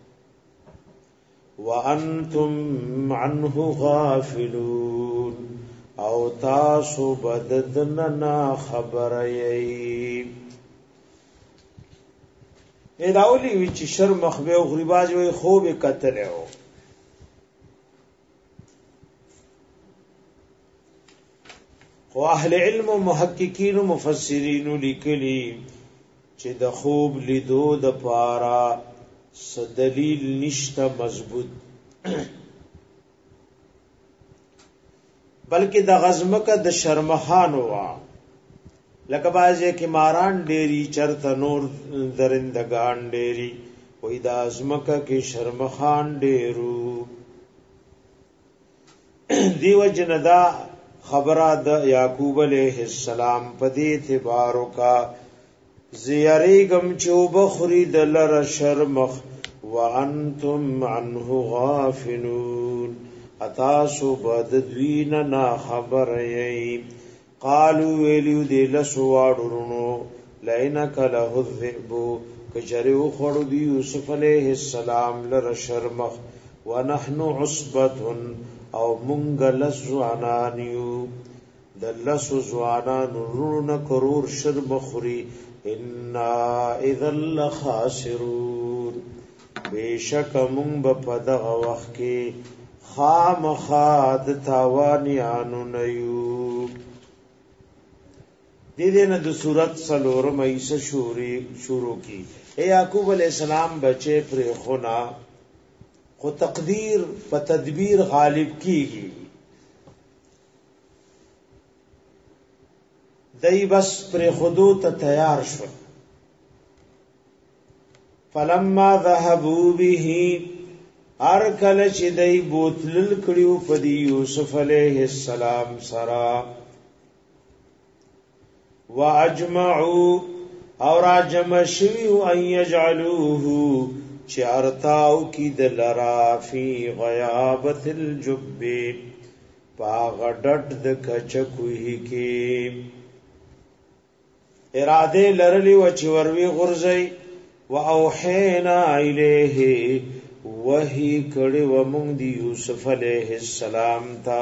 وانتم عنه غافلون او تاسو بددنا خبر یی اداولی وچ شرمخ به غریباج وي خوب قتل او خو اهل علم و محققین و مفسرین لیکلی چې د خوب لیدو د پارا س دلیل نشته مضبوط بلکې د غزمکه د شرمخان وا لکه بازه کې ماران ډېری چرته نور درندگان ډېری وې د ازمکه کې شرمخان ډېرو دیو جندا خبره د یعقوب علیہ السلام په دې اعتبار کا زیریګم چوب خرید لر شرمخ وانتم عنه غافلون اتاسو بد دوین نا خبر یی قالو ویلیو دی لسواړونو لینک له الذئب کجریو خړو دی یوسف علیہ السلام لر شرمخ ونحن عصبه او مونږ لسوانانیو د لسو زوانان رون کرور شرم خوري ان اذا لخاسرون بیشک مونږ په دغه وخت کې خامخاد تاوانیانو نیو دې نه د صورت سلورم ایسه شروع کی اے یعقوب علیہ السلام بچے پر خنا خو تقدیر په تدبیر غالب کیږي دای بس پر خودو ته تیار شو فلما ذهبوا به ارکل چې دای بوتل کړیو په دی یوسف علیہ السلام سرا واجمعوا اور جمع شوی ان يجعلوه چارتاو کی دلرا فی غیابت الجب پاغډټ د کچکوهی کی اراده لرلی و چې وروي غرزي واوحینا الیه وحی کړي و مونږ دی یوسف علیہ السلام تا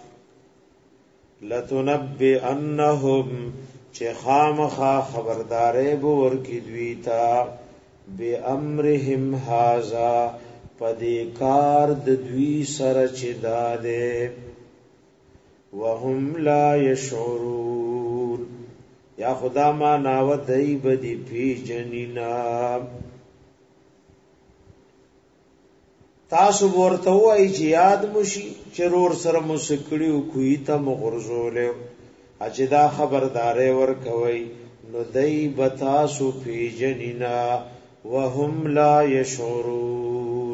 لتنبئنهم چې خامخا خبردارې به ورکی دوی تا بی امرهم هازا پدی کار د دوی سره چې داده وهم لا یشعرون یا خدا ما ناو دای بدی پی جنینا تاسو ورته وای چې یاد مشي چرور سره مسکړیو کوی ته مغرزوله اجدا خبردارې ور کوي نو دای بتاسو پی جنینا وهم لا يشعرون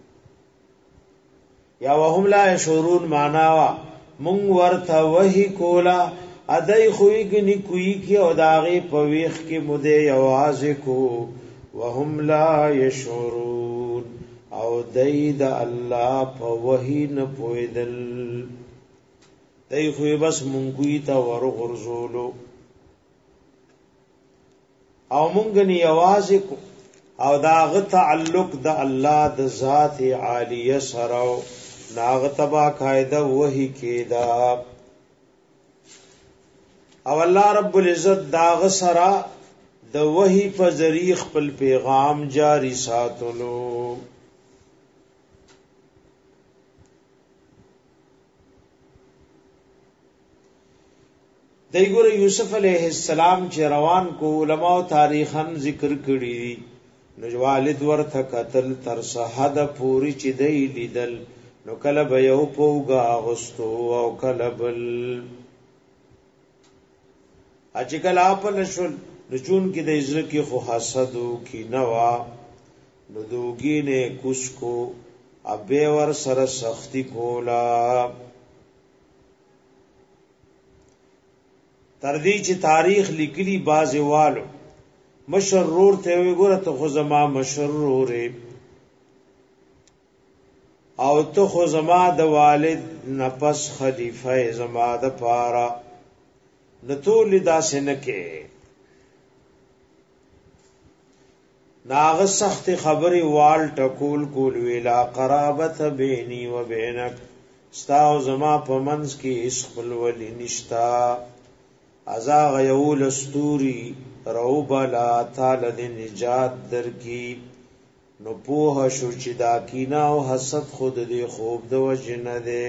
یا وهم لا يشعرون معنا مون ورته وਹੀ کولا ادای خوېګنی کوي کی او داغه پويخ کې مده आवाज کو وهم لا يشعرون او دید الله په وਹੀ نه پویدل دای خو بس مونږی ته ور غرزولو او مونږ ني आवाज کو او داغه تعلق د الله د ذات عالیه سره ناغه تبا قاعده وਹੀ کېدا او الله رب العزت داغه سره د وਹੀ په ذریعہ خپل پیغام جاری ساتلو دایګور یوسف علیہ السلام چې روان کو علماء تاریخن ذکر کړی نو والد ورته قتل تر صحد پوری چې دی لیدل نو کله به یو پوغا غستو او کله بل اچکل اپل شول نو چون کې د عزت کې خو حسدو کی نوا نو دوګی نه کوس کو ابه ور سره سختی کولا تر دې چې تاریخ لیکلی بازوالو مشرور ته وی ګوره ته خو زما مشرور او ته خو زما د والد نفس خلیفہ زما د پارا نتول داسې نه کې ناغ سخت خبري وال ټکول کول ویلا قرابت بیني و بینک ستاو زما په منځ کې اس خپل ولي نشتا ازاغ یول استوري روبلا تعالی د نجات درکی نو پوه شو چې دا کینا او حسد خود دې خوب د وجنه ده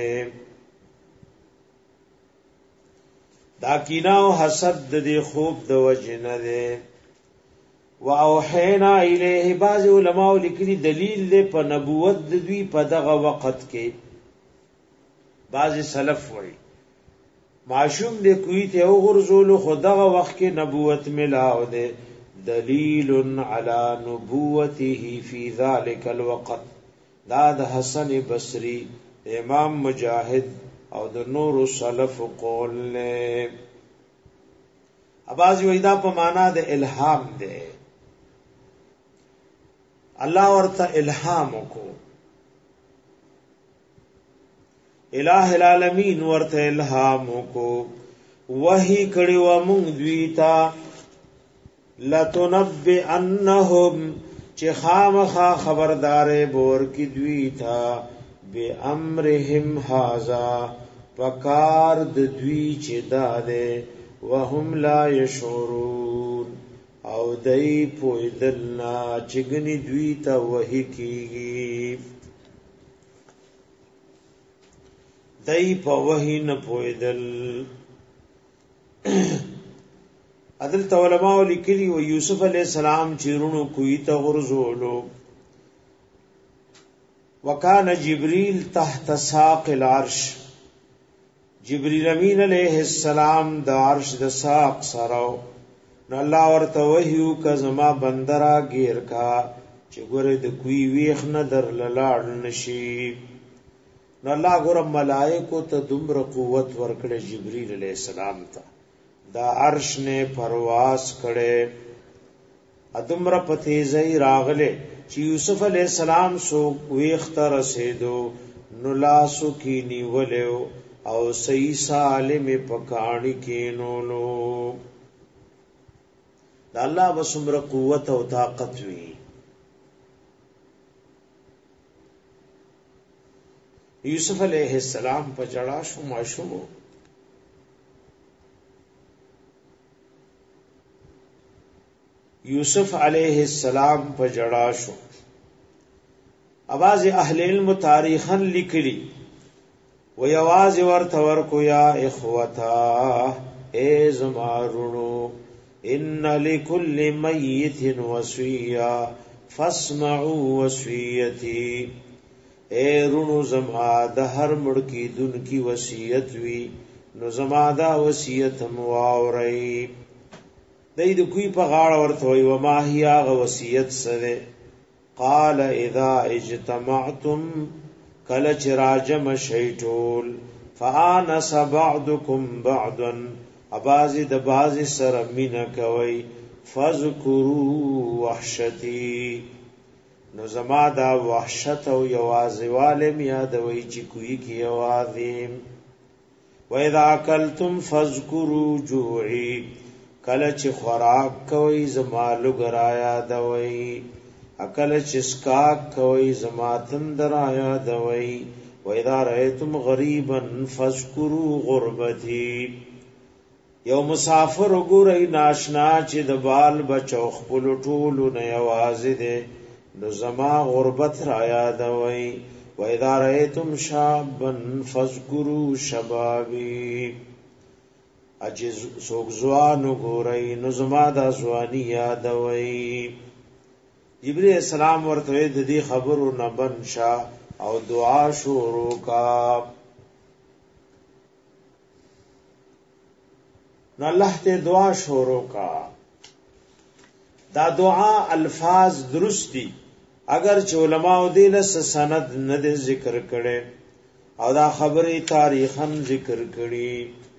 دا کینا او حسد دې خوب د وجنه ده واوحینا الیه بعض علماء لیکلي دلیل دې په نبوت د دوی په دغه وخت کې بعض سلف وایي معشوم دې کوي ته وګرځول خو دغه وخت کې نبوت ملاو ده دلیل علی نبوته فی ذلک الوقت دا د حسن بصری امام مجاهد او د نور سلف قول له اباظ ویدا په معنا د الهام ده الله ورته الهام کو الہ العالمین ورته الهام کو وحی کړي و مونږ دوی تا لتنبئنهم چې خامخا خبردارې بور کی دوی تا به امرهم هاذا پکار د دوی چې داده وهم لا یشعرون او دای پویدلنا چګنی دوی ته وحی کیږي دای په وحی نه پویدل عدل علماء لیکلی و یوسف علیہ السلام چیرونو کوی ته غرزولو وکانه جبريل تحت ساق العرش جبريل امین علیہ السلام د عرش د ساق سره نو الله ورته وحیو ک زما بندرا غیر کا چې ګوره د کوی ویخ نه در لاړ نشي نو الله ګوره ملائکه ته دومره قوت ورکړي جبريل علیہ السلام ته دا عرش نے پرواز کړي ادمره پتیزای راغله چې یوسف علیہ السلام سو ویخته رسیدو نو لاسو کی نیولیو او صحیح سالم پکانی کینولو دا الله وسمره قوت او طاقت وی یوسف علیہ السلام په جړا شو ماشومو یوسف علیہ السلام په جړا شو اواز اهل علم تاریخن لیکلی و یواز ورته ورکو یا اخوتا اے زمارونو ان لكل میت وصیہ فاسمعوا وصیتی اے رونو زما د هر مړ کی دن کی وصیت وی نو زما دا وصیت مواوري دای د کوی په غاړه ورته وی و ما هي غ وصیت سره قال اذا اجتمعتم کل چراجم شیطول فانس بعضکم بعضا ابازی د بازی سره مینا کوي فذكروا وحشتي نو زما دا وحشت او یوازواله یادوي چې کوی کی یوازیم و اذا اکلتم فذكروا جوعي کله چې خوراک کوي زما لګرایا دوي اکل چې سکاک کوي زما تندرایا دوي و اذا رأيتم غريبا فذكروا غربتي یو مسافر وګورئ ناشنا چې د بال بچو خپل ټولو نه یوازې ده نو زما غربت را یادوي و اذا رأيتم شابا فذكروا شبابي اجز سوک زوان ګورئ نو زما د ځواني یادوي. جبرئیل السلام ورته د دې خبرو نه بنشا او دعا شروع کا. نو الله ته دعا شروع کا. دا دعا الفاظ درستی اگر چې علماء دې له سند نه ذکر کړي او دا خبره تاریخاً ذکر کړي.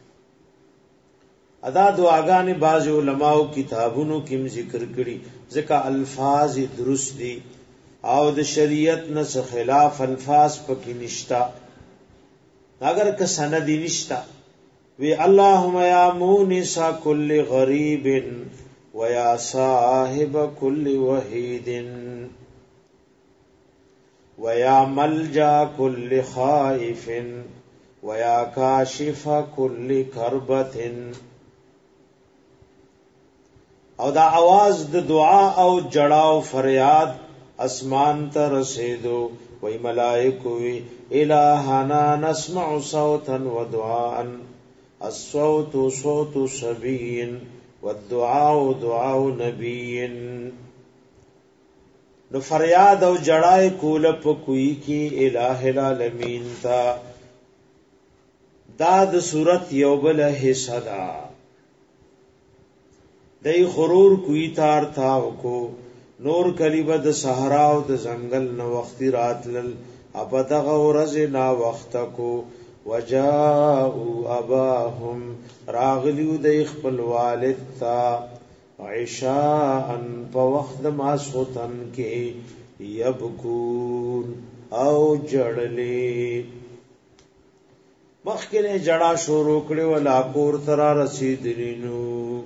ادا دعاګانې باز علماء کتابونو کې ذکر کړي ځکه الفاظ درست دي او د شریعت نه خلاف الفاظ پکې نشتا. اگر که سند نشتا وی اللهم یا مونس کل غریب ویا صاحب کل وحید ویا ملجا کل خائف ویا کاشف کل کربت. او دا आवाज د دعا او جړاو فریاد اسمان ته رسیدو. وای ملائکه وی الہنا نسمع صوتا ودعاء الصوت صوت صبي والدعاء دعاء نبي. نو فریاد او جړای کول په کوئی کی الہ العالمین تا. دا د صورت یو بل حصہ دا دای غرور کوئی تار تاو کو نور کلیبه د صحرا او د ځنګل نو وختي راتلل ابدغه ورځ نا وخت کو. وجاءوا اباهم راغلیو د خپل والد تا عشاء په وخت ما سوتن کې یبکون او جړلې. مخکې جړا شروع کړي ولا کور ترا رسیدلینو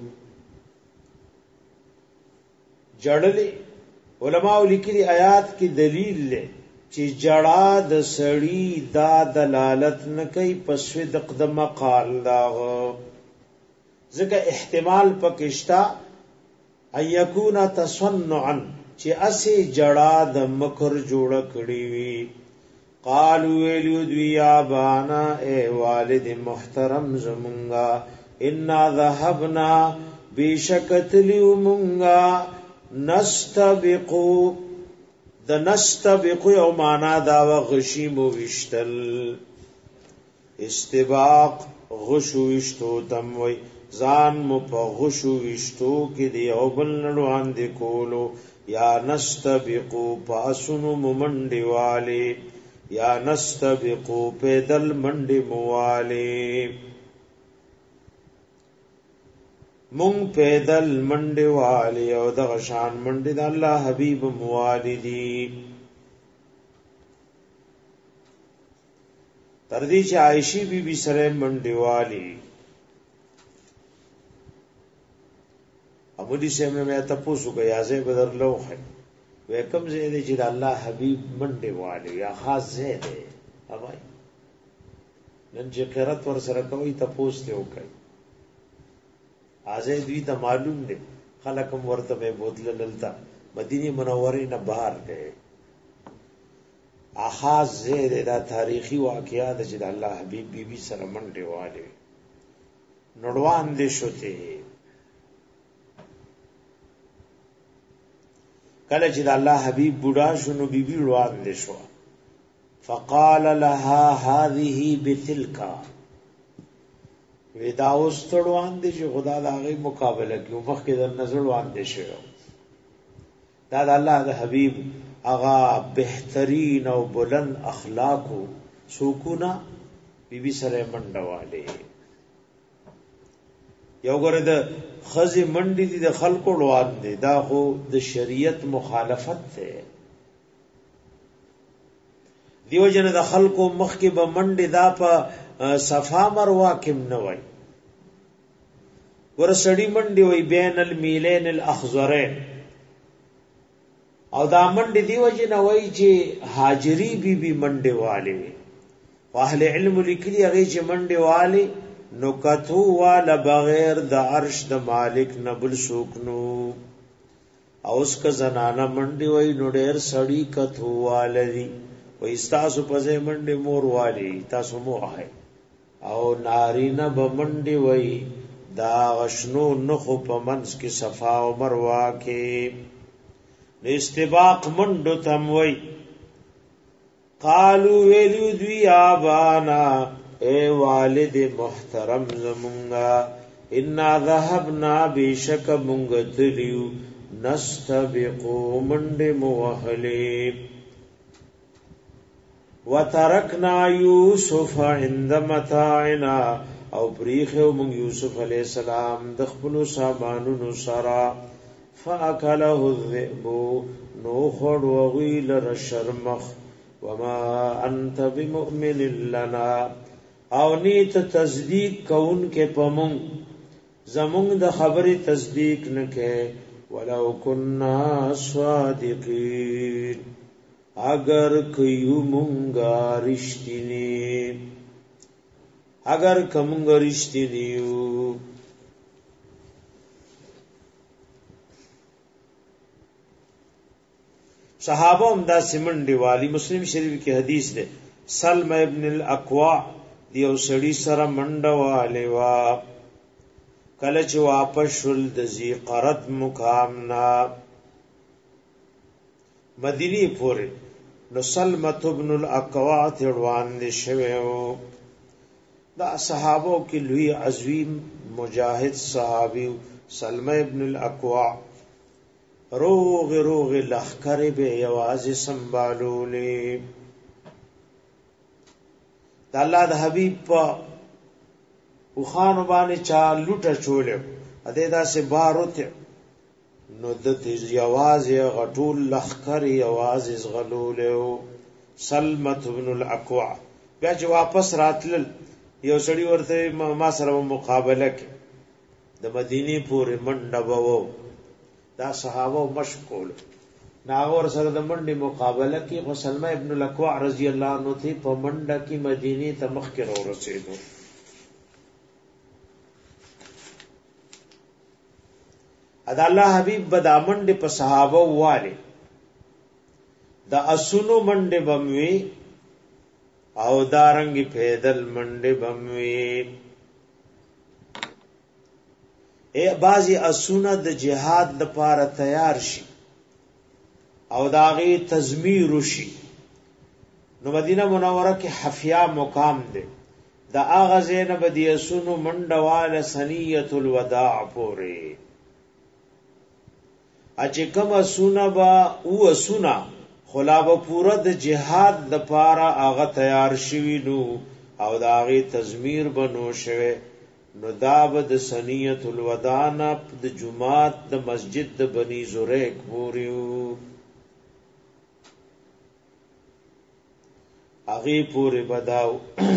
جړلې. علماء لیکلي آیات کې دلیل لې چې جړا د سړی دا دلالت نه کوي په صدق د مقال دا ځکه احتمال پکشتا ايكون تصنعا چې اسی جړا د مکر جوړ کړی وي. قالوا ویلو یا بانا اے والد محترم زمونگا انا ذهبنا بشکتلیو مونگا نستبقو. د نستبقو یو معنا دا غشیم وشتل استباق غشو وشتو تم وی ځان مو په غشو وشتو کې دی او بل نړوان دی کولو. یا نستبقو پاسونو منډي والے یا نستبقو پیدل منډي موالے. مونږ پیدل منډي والے او د غشان منډي د الله حبيب موالدي. تر دې چې عائشہ بی بی سره منډي والي ابو دي سیمه مې تاسو کو یازه بدر لوخه وکم زه دې چې الله حبيب منډي والي یا خاص زه دې اوبای نن چې قرات ور سره کوي تاسو ته وکړي ازه دوی ته معلوم دي خلکم ورته به بوتل للتا مدینه منوره نه بهر گئے. احاز زید دا تاریخی واقعات چې د الله حبیب بی بی سره منډه والے نړوان دي شوته. کله چې د الله حبیب بوډا شونو بی بی روان دي شو. فقال لها هذه بتلك ودا واستړوان دي چې خدا د هغه مقابله کوي مخکې د نظر وان دي شو. دا د الله د حبیب اغا بهترین او بلند اخلاقو سوکونا بی بی سره منډواله. یو ګره د خزي منډي دي د خلکو روان دي دا خو د شریعت مخالفت ده. دیو جن د خلکو مخ کې به منډي دا په صفا مروه کې نه وای ور سړی منډي وای بین المیلین الاخضرین او دا منډي دیو جن وای چې حاجری بی بی منډي والے اهل علم لیکلي هغه چې منډي والے نو کتو والا بغیر د عرش د مالک نبل سوکنو او اس کا زنانه منډي وای نو ډېر سړی کتو والي وای تاسو په ځای منډي مور والي تاسو مو آئے او نارینا بمنډي وای دا غشنو نخو په منځ کې صفا او مروه کې استباق منډو تم وای قالو ویلو دوی آبانا اے والد محترم زمونگا انا ذهبنا بیشک منگتلیو نستبقو منڈ موحلی وترکنا یوسف عند متاعنا او پریخو من یوسف علیہ السلام دخپلو سامانونو سرا فاکله الذئب نو خود وغیل رشرمخ وما انت بمؤمن لنا او نیت تصدیق کون کے پمون زمون د خبری تصدیق نکے ولو کننا صادقین اگر کیو مونگا رشتینی اگر کمونگا رشتینیو صحابہ امدا سمنڈی والی مسلم شریف کی حدیث دے سلم ابن الاقوا دیو سڑی سر منڈوالی وا کلچ واپس شل دزی قرد مقامنا مدینی پوری نو سلمت ابن الاقوا تیڑوان دے شویو دا صحابوں کی لوی عظیم مجاہد صحابی سلم ابن الاقوا روغ روغ لخکر بے یواز سنبالولی دا اللہ دا حبیب پا اخانو بانی چا لوٹا چولے ادے دا سے بارو تے نو دت یواز غطول لخکر یواز غلولے سلمت بن الاقوع بیا چا واپس راتلل یو سڑی ورتے ما سر مقابلہ کے دا مدینی پوری منڈبو دا صحابہ مشکول ناغور سر د منډي مقابله کې خو سلمہ ابن الاقوع رضی اللہ عنہ تھی په منډه کې مدینی ته مخ کې ورسېدو ادا الله حبیب بدا منډه په صحابه واله دا اسونو منډه بموي او دارنګي پیدل منډه بموي اے بازی اسونه د جهاد د پاره تیار شي او داغي تزمیر شي نو مدینه منوره کې حفیا مقام ده دا اغه زینب دی اسونو منډواله سنیت الوداع پوره اچ کم اسونه با او اسونه خلاب پوره د جهاد د پاره اغه تیار شوی نو او داغي تزمیر بنو شوه نو داب د سنیت الوداع د جمعات د مسجد د بنی زریق پوریو اغي پوری بداو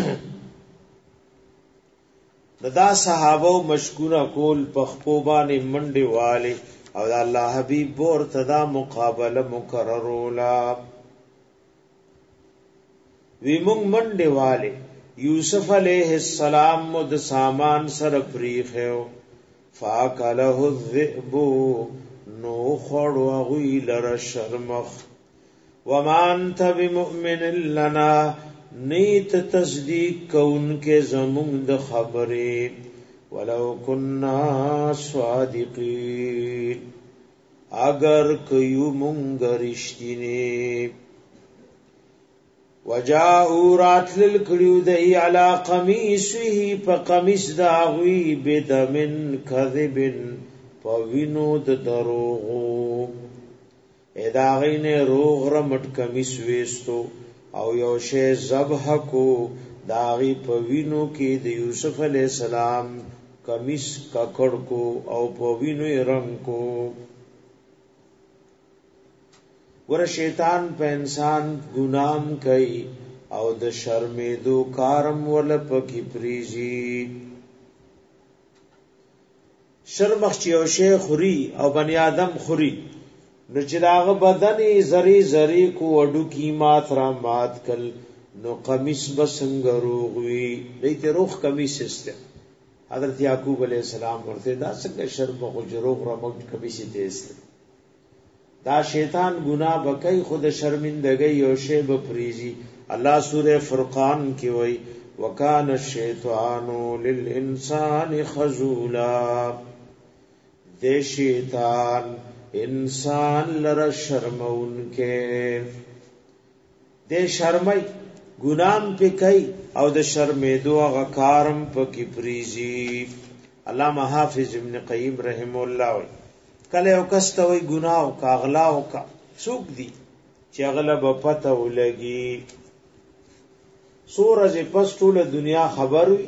دا صحابه مشکورہ کول پخپوبانی منډي والی او الله حبیب بور تدا مقابله مکررولا وی مونږ منډي والی یوسف علیہ السلام مد سامان سر پریخو فاکله الذئب نو خړو غویل رشرمخ وما انت بمؤمن لنا نیت تصدیق کون کے زمون د خبرې ولو كنا صادقین اگر کيو مونږ رښتینی وجاءوا راتل کړیو دی علی قمیصه په قمیص دا غوی بدمن کذبن پوینو د دروغو ادا غینه روغ رمټ کمیس وېستو او یو شی ذبح کو داغي پوینو کې د یوسف علی السلام کمیس ککړ کو او پوینو رنگ کو ور شیطان په انسان ګنام کوي او د شرمېدو کارم ول پکې پریزي شرمخ چې او شی خوري او بنی آدم خوري نو چې داغه بدنې زری زری کو وډو کی مات را مات کل نو قمیص بسنګ روغوي دته روغ قمیص است حضرت یعقوب علیہ السلام ورته دا څنګه شرم خو جروغ را مګ قمیص دې است دا شیطان گناہ بکئی خود شرمندگی او شی بپریزی الله سورہ فرقان کې وای وکان الشیطان للانسان خذولا دے شیطان انسان لرا شرمون کے دے شرمئی گنام پہ کئی او د شرمیدو هغه کارم پکې پریزي. علامہ حافظ ابن قیم رحم الله وی کله یو کس ته وی ګناه او کاغلا او کا څوک دی چې اغلب پته ولګي سورج پس ټول دنیا خبر وی.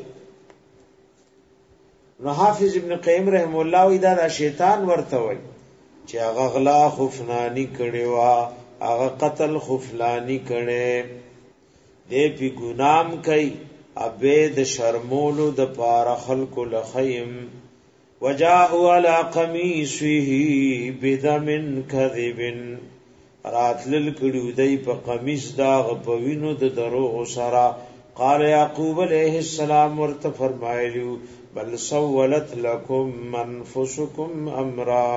نو حافظ ابن قیم رحم الله وی دا شیطان ورته وی چې هغه غلا خفنانی کړي وا هغه قتل خفلانی کړي دے پی گنام کئی ابید شرمولو د پار خلق لخیم وجاءو علا قمیسوه بدم کذب راتلل کڑیو دی پا قمیس داغ پوینو د دروغ سرا. قال یعقوب علیہ السلام ورت فرمائلیو بل سولت لکم انفسکم امرا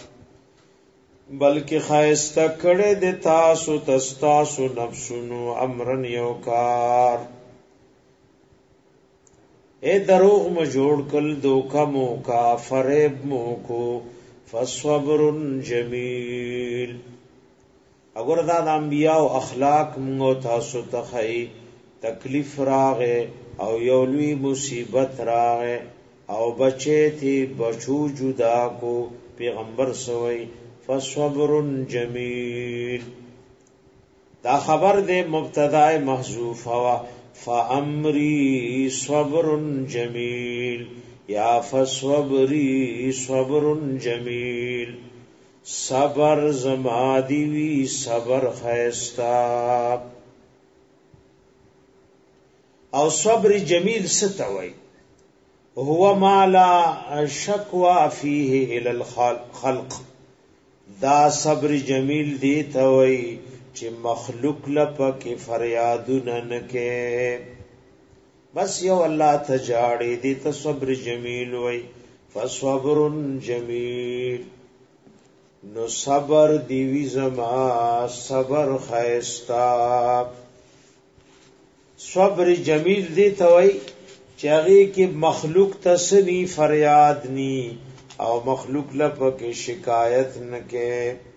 بلکہ خائستہ کڑے دے تاسو تستاسو نفسنو امرن یوکار اے دروغ میں جوڑ کل دوکا موکا فریب موکو فصبر جمیل. اگر دا انبیاء و اخلاق منگو تاسو تخئی تکلیف راغے او یولوی مصیبت راغے او بچے تھی بچو جدا کو پیغمبر سوئی فصبر جمیل. دا خبر دے مبتدا محذوف ہوا فامری صبر جمیل یا فصبری صبر جمیل صبر زمادیوی صبر خیستا او صبر جمیل ستوئی هو ما لا شکوا فیه الى الخلق. دا صبر جمیل دی توئی چی مخلوق لپکی فریادونا نکے بس یو اللہ تجاڑی دی تا صبر جمیل وی فصبر جمیل. نو صبر دیوی زما صبر خیستا صبر جمیل دی توئی چاگی کی مخلوق تسنی فریاد نی او مخلوق لپک شکایت نکے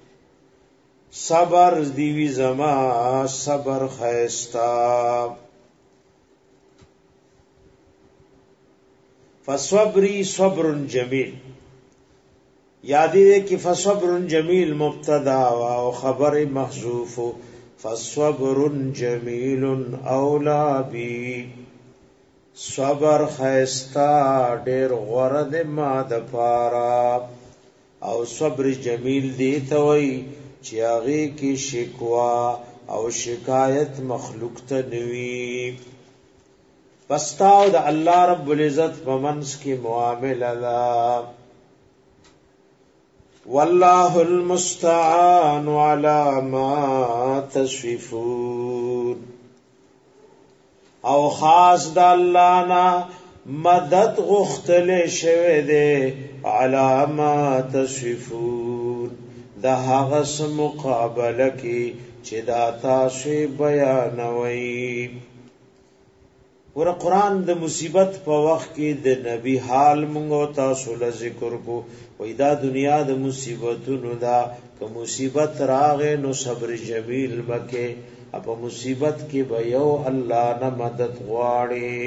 صبر دیوی زما صبر خیستا. فصبری صبر جمیل یادی دے کہ فصبر جمیل مبتدا و خبر محذوف فصبر جمیل اولا بی صبر خیستا ډیر غرد ما د پارا او صبر جمیل دی توئی چیاغی کی شکوا او شکایت مخلوق ته نوی. پستاو د الله رب العزت پمنس کی معاملہ لا والله المستعان على ما تصفون. او خاص د الله نا مدد غختل شوه دے علامه تصفون دا هغه مقابله کی چې دا تاسو بیانوي. ور قرآن د مصیبت په وخت کې د نبی حال مونږ تاسو له ذکر کو وای دا دنیا د مصیبتونو دا که مصیبت راغې نو صبر جمیل بکې اپا مصیبت کی بیو اللہ نا مدد غواړي.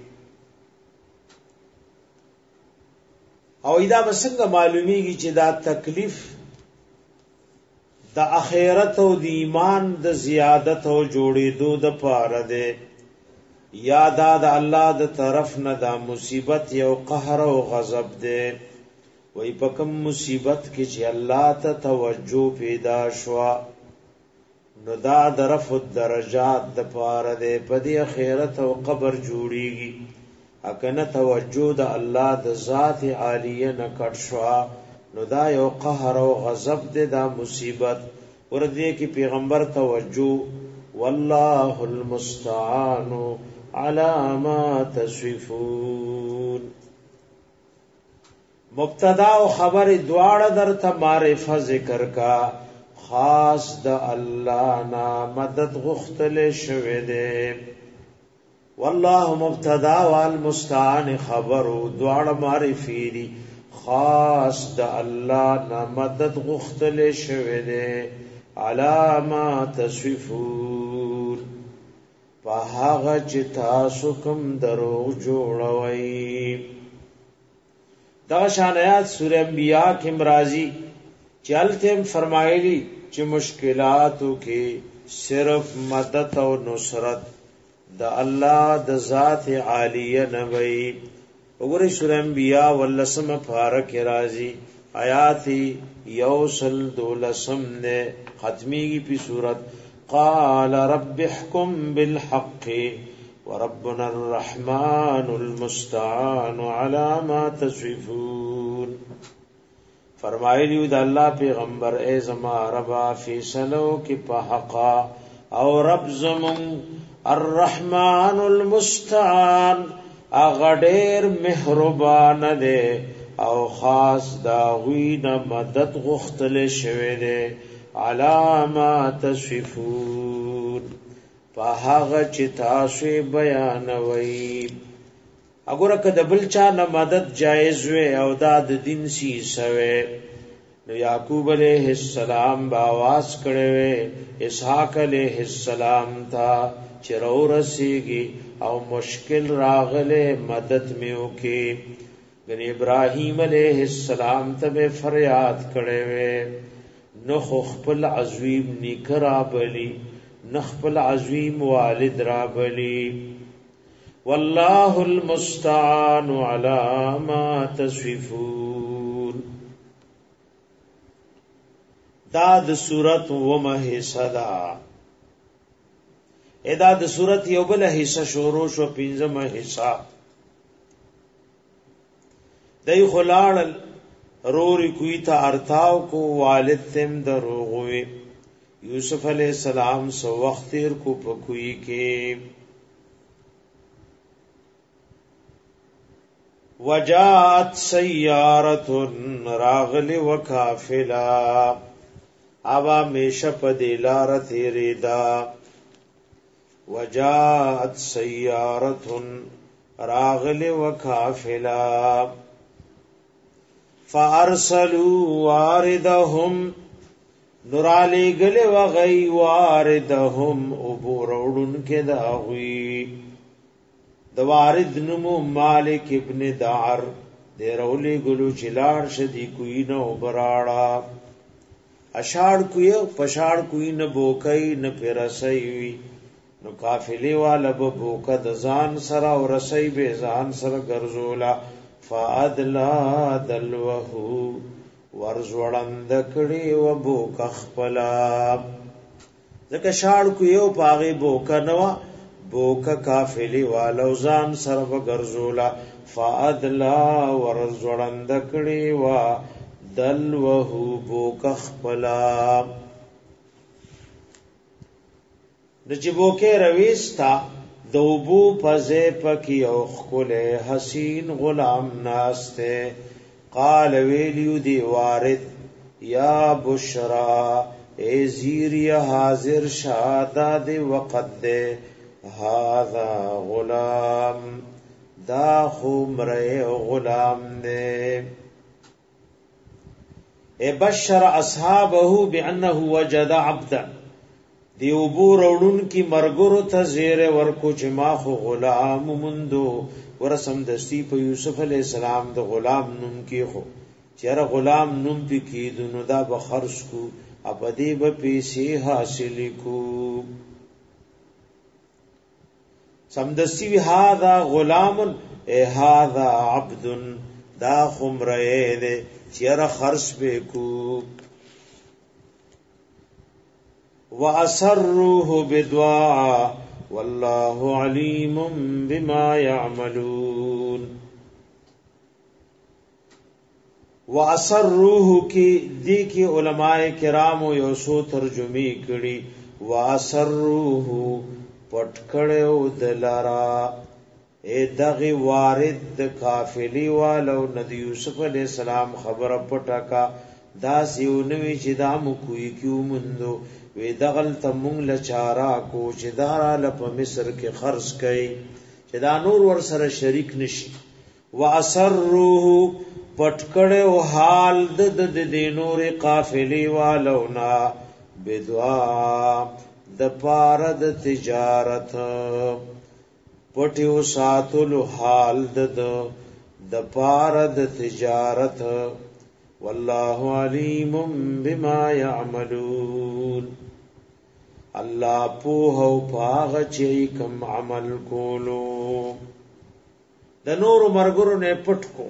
او ایدا بسنگ معلومیږي چې دا تکلیف د اخرت او د ایمان د زیادت او جوړېدو د پاره ده یا دا د الله د طرف نه دا مصیبت یو قهر او غضب ده. وای پکم مصیبت کې چې الله ته توجه پیدا شوا نو دا درف الدرجات د پاره ده پدې اخرت او قبر جوړيږي. اکنه توجه د الله د ذات عالیه نه کټ شوا نو دا یو قهر او غضب ده دا مصیبت ورته کې پیغمبر توجه والله المستعان على ما تصفون. مبتدا او خبر دواړه درته معرفه ذکر کا خاص د الله نا مدد غختل شوه دے والله مبتدا والمستعان خبر دوار معرفی دی خاص د الله نه مدد غختل شوه دے علامه تصفون په هغه چې تاسو کوم دروغ جوړوي. دا شانات سورہ انبیاء کې مرাজি چلتم فرمایلی چې مشکلاتو کې صرف مدد او نصرت د الله د ذات عالیه نه وي. وګورئ سورہ انبیاء ولسم فارق راضی آیات یوصل دولسم نے ختمی کی پی صورت قال رب احكم بالحق وربنا الرحمن المستعان على ما تصفون. فرمایلیو د الله پیغمبر اے زما ربا فیصلو کی په حقا او رب زمون الرحمن المستعان اغدیر مهربان دے او خاص دا غوینا مدد غختل شوه دے علامات تصفون فهاغه چې تاسو بیانوي. اګوره کده بل چا نه مدد جایز وي او دا د دین سی سوي نو یعقوب علیہ السلام باواز کړي وي اسحاق علیہ السلام تا چرو رسیږي او مشکل راغله مدد میو کې غنی ابراهیم علیہ السلام ته فریاد کړي وي نو خپل عظیم نکرا بلی نخپل عظیم والد را بلی. والله المستعان على ما تصفون. دا د سورت ومه صدا ادا د سورت یو بل حصہ شروع شو پنځمه حصہ دای خلال روری کوئی تا ارتاو کو والد تم دروغوی یوسف علیہ السلام سو وقت تیر کو پکوئی کے وجات سیارت راغل وکافلا ابا میشپ دلار تیریدا وجات سیارت راغل وکافلا فارسلوا واردهم نرالی گلے وغی واردهم عبورودن کے داغوی دوارد نمو مالک ابن دار دے رولی گلو چلار شدی کوئی نو براڑا اشاڑ کوئی پشاڑ کوئی نہ بوکئی نہ پیرسئی نو قافلی والا بوکا دزان سرا و رسئی بے زان سر گرزولا فادلا دلوہو ورزوڑند کڑی و بوکا خپلا ذکر شاڑ کو یو پاغی بوکا نوا بوکا کافلی والا زان سر بگرزولا فادلا ورزوڑند کڑی و دلوہو بوکا خپلا نچی بوکے رویستا دوبو پزے پکی او خکل حسین غلام ناستے قال ویلیو دی وارد یا بشرا اے زیری حاضر شادا دی وقت دے هذا غلام دا خمرے غلام دے اے بشر اصحابہو بعنہو وجد عبدا دی عبور اڑن کی مرگرو تا زیر ورکو چما خو غلام مندو ورسم دستی په یوسف علیہ السلام د غلام نوم کی خو چیر غلام نوم پی کی دونو دا بخرس کو اپدی با پیسی حاصل کو سمدستی وی هذا غلام اے هذا عبد دا خمرئے دے چیر خرس بے کو وَأَسَرُّوهُ بِدُعَاءٍ وَاللَّهُ عَلِيمٌ بِمَا يَعْمَلُونَ. وَأَسَرُّوهُ کی دی کی علماء کرام یو سو ترجمه کړي وَأَسَرُّوهُ پټکړو دلارا اے دغه وارد د قافلی والو ندی یوسف علیہ السلام خبر پټکا داس یو نوی چې دامو کوي کیو مندو وی دغل تمون لچارا کو چې دارا لپ مصر کې خرص کئ چې دا نور ور سره شریک نشي. واسروه پټکړه او حال د نور قافلې والونا بدعا د پاره د تجارت پټیو ساتلو حال د پاره د تجارت. والله علیم بما يعملون الله په او پاغ چې کوم عمل کولو د نور مرګرو نه پټ کو.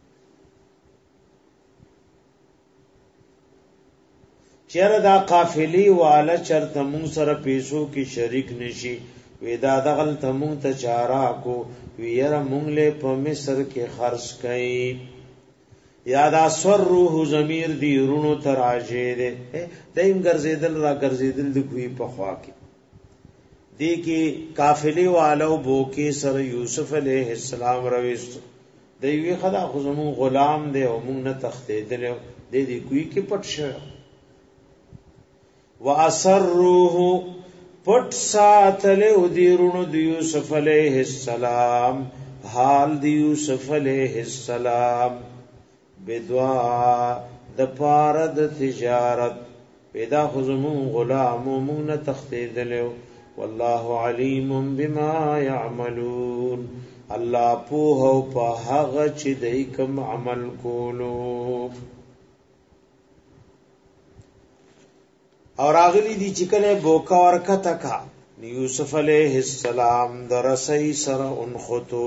چیرې دا قافلی والا چرته مون سره پیسو کې شریک نشي ودا دغل تمون ته چارا کو ویره مونږ له په مصر کې خرج کړي. یادا سر روح ضمیر دی رونو تراجه ده دیم ګرځیدل را ګرځیدل د کوی په خوا کې دی کې قافلی والو بو کې سر یوسف علیہ السلام رويست دی وی خدا خو زمون غلام دی او مونږ نه تختیدل دی کوی کې پټ شو. واسروه پټ ساتل او دی رونو د یوسف علیہ السلام حال دی یوسف علیہ السلام بدعا د پاره د تجارت پیدا خزمون غلام مون تختیدلو. والله علیم بما يعملون الله په او په هغه چې دای کوم عمل کولو. اور اغلی دی چې کله بوکا ورکته کا یوسف علیہ السلام درسای سره انخطو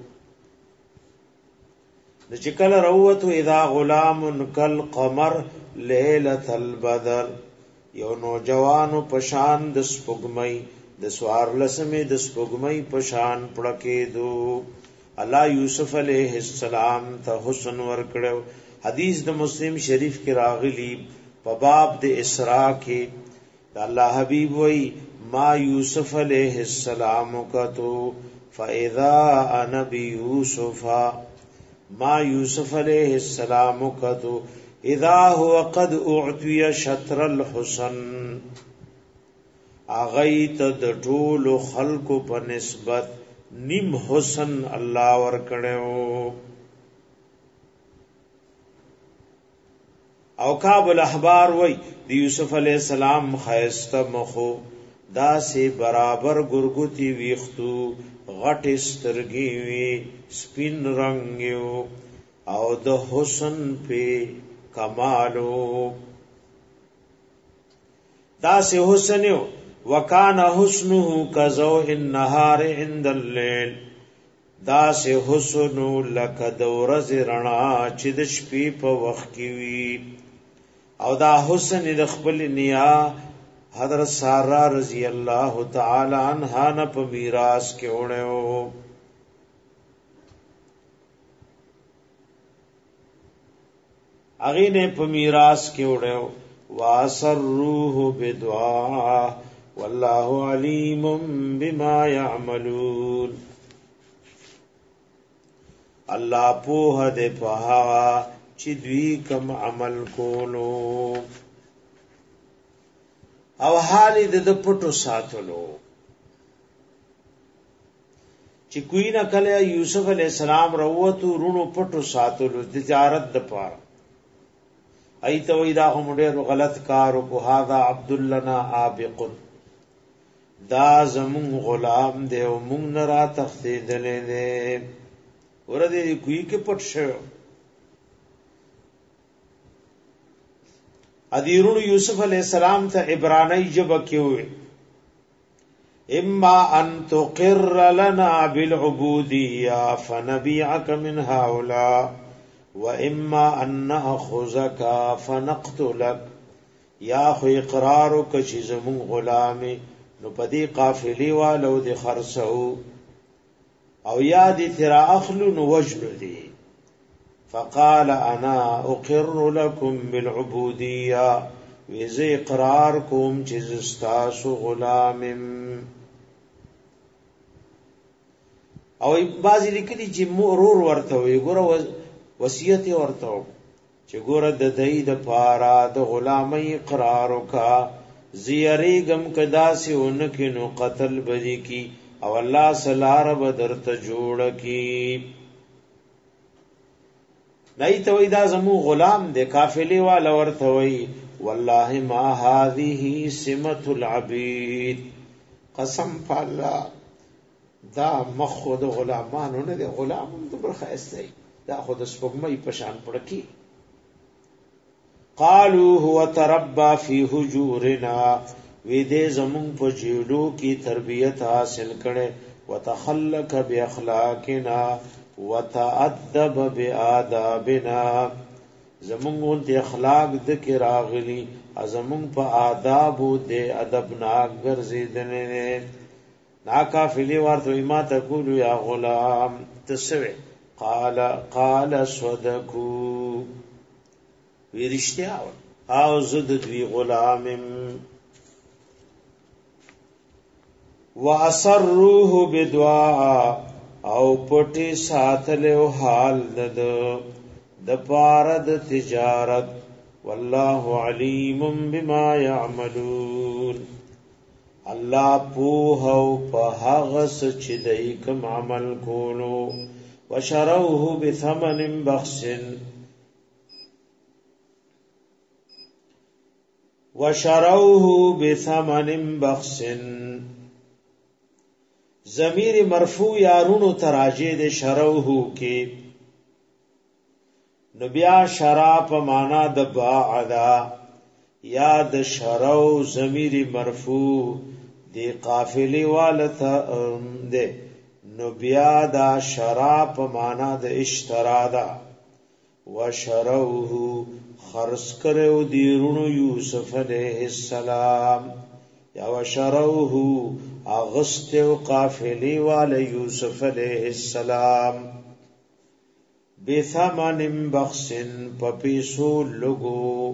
د چکل روت اذا غلام کل قمر لیلۃ البدر یو نوجوان پشان د سپوږمۍ د سوار لسمه د سپوږمۍ پشان پړکې دو. الله یوسف علیہ السلام ته حسن ورکړو. حدیث د مسلم شریف کې راغلی په باب د اسراء کې الله حبیب وای ما یوسف علیہ السلام کتو فاذا انا بیوسف ما یوسف علیہ السلام کتو اذا هو قد اعطي شطر الحسن اغیت د ټول خلق په نسبت نیم حسن الله ور کړو. او کعب الاحبار وای د یوسف علیہ السلام خیسته مخو دا سه برابر ګرګوتی ویختو غټ سترګي وی سپین رنگ یو او د حسن په کمالو دا سه حسن یو. وکانا حسنه کذو النهار عند الليل دا سه حسن لک دورز رڼا چې د شپې په وخت کې وی. او دا حسن د خپل نیا حضرت سارا رضی اللہ تعالی عنہا نه په میراث کې وړو. اغه نه په میراث کې وړو. واسروه بدعا والله علیم بما يعملون الله په دې په چې دوی کوم عمل کولو او حال د پټو ساتلو. چې کوی نه کله یوسف علی السلام وروته رونو پټو ساتلو د تجارت د پاره ایته وې دا هم ډېر غلط کار او هاذا عبد لنا عابق دا زمون غلام دی او مونږ نه را تختیدلې دي ورته کوی کې پټ شو. ادیرون یوسف علیہ السلام ته عبرانی جبه کیوي اما ان تقر لنا بالعبودیہ فنبيعك من هؤلاء واما ان ناخذك فنقتلك. یا خو اقرار وکړي زمون غلامي نو پدی قافلی والو د خرسو او یا دي ترا اخلو نو وجلو دي. فقال انا اقر لكم بالعبودیہ ویزه اقرار کوم چې زستاسو غلام. او بازی لیکلی چې مرور ورته وي ګوره وصیت ورته چې ګوره د دای د پارا د غلامي اقرار وکا زیری غم کدا سے انکه نو قتل بدی کی او الله سلار بدرت جوړ کی دای ته وای دا زمو غلام دے قافلې والا ورته وای والله ما هذه سمت العبید قسم بالله دا مخود غلامانو نه دي غلام د برخاسته دا خود سپګمې پشان پړکی قالوا هو تربى في هجورنا وی دې زمون په جیلو کی تربیت حاصل کړي وتخلق باخلاقنا وتأدب بآدابنا زمون د اخلاق د کراغلی زمون په آداب د ادبنا ګرځیدنه ناکا فلی ورته ما تقول یا غلام تسوي قال صدقوا ورشتیا او زد دوی غلام واسروه بدعاء او پټي ساتلو حال د پارد تجارت والله علیم بما يعملون الله په او په هغه چې دای کوم عمل کولو وشروه بثمن بخس ضمیر مرفوع یارونو تراجه د شروه کې نو بیا شرا په معنا د باعدا یا د شرو ضمیر مرفوع دی قافلی والتا ده نو بیا دا شرا په معنا د اشترا دا وشروه خرس کرو دیرونو یوسف علیہ السلام یا وشروه اغسط و قافلی وال یوسف علیہ السلام بثمن بخس پپیسو لگو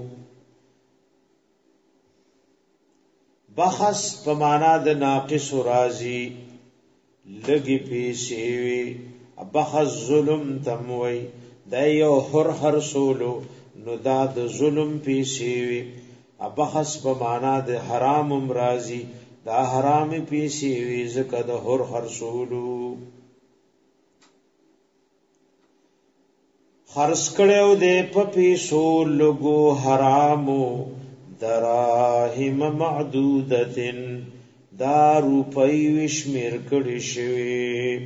بخس پمانا د ناقص رازی لگی پیسی وی بخس ظلم تموی دایو هر سولو نو دا د ظلم پیسی وی بخس پمانا د حرام امرازی دا حرام پیسی وی زکه د هر سولو خرس کړو دې په پیسو لګو حرامو دراهم معدودتن دا روپۍ وشمیر کړي شوی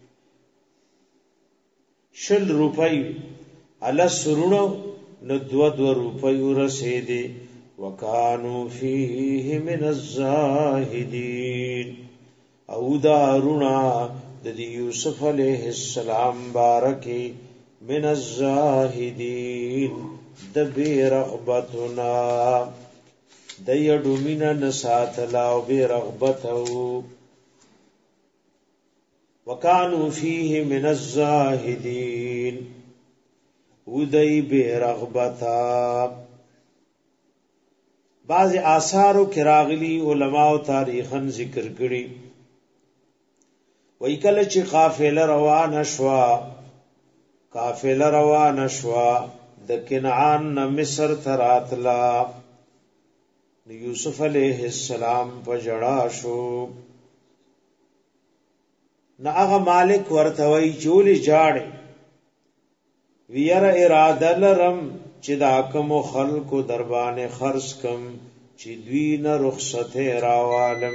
شل روپۍ الا سرونو نو دو روپۍ ورسېدي وکانو فیه من الزاهدین او دارونا د یوسف علیہ السلام بارکی من الزاهدین د بیرغبتنا د یډو مینا نساتلا او بیرغبتو وکانو فیه من الزاهدین ودای بیرغبتا بعض آثارو کراغلی علماء و تاریخن ذکر کړي وای کله چې قافله روان شوا د کنعان نه مصر تراتلا یوسف علیہ السلام په جړا شو نه هغه مالک ورته وی جوړی جاړي ویر اراده لرم چې دا کوم خلکو دربانه خرج کم چې دوی نه رخصت راوالم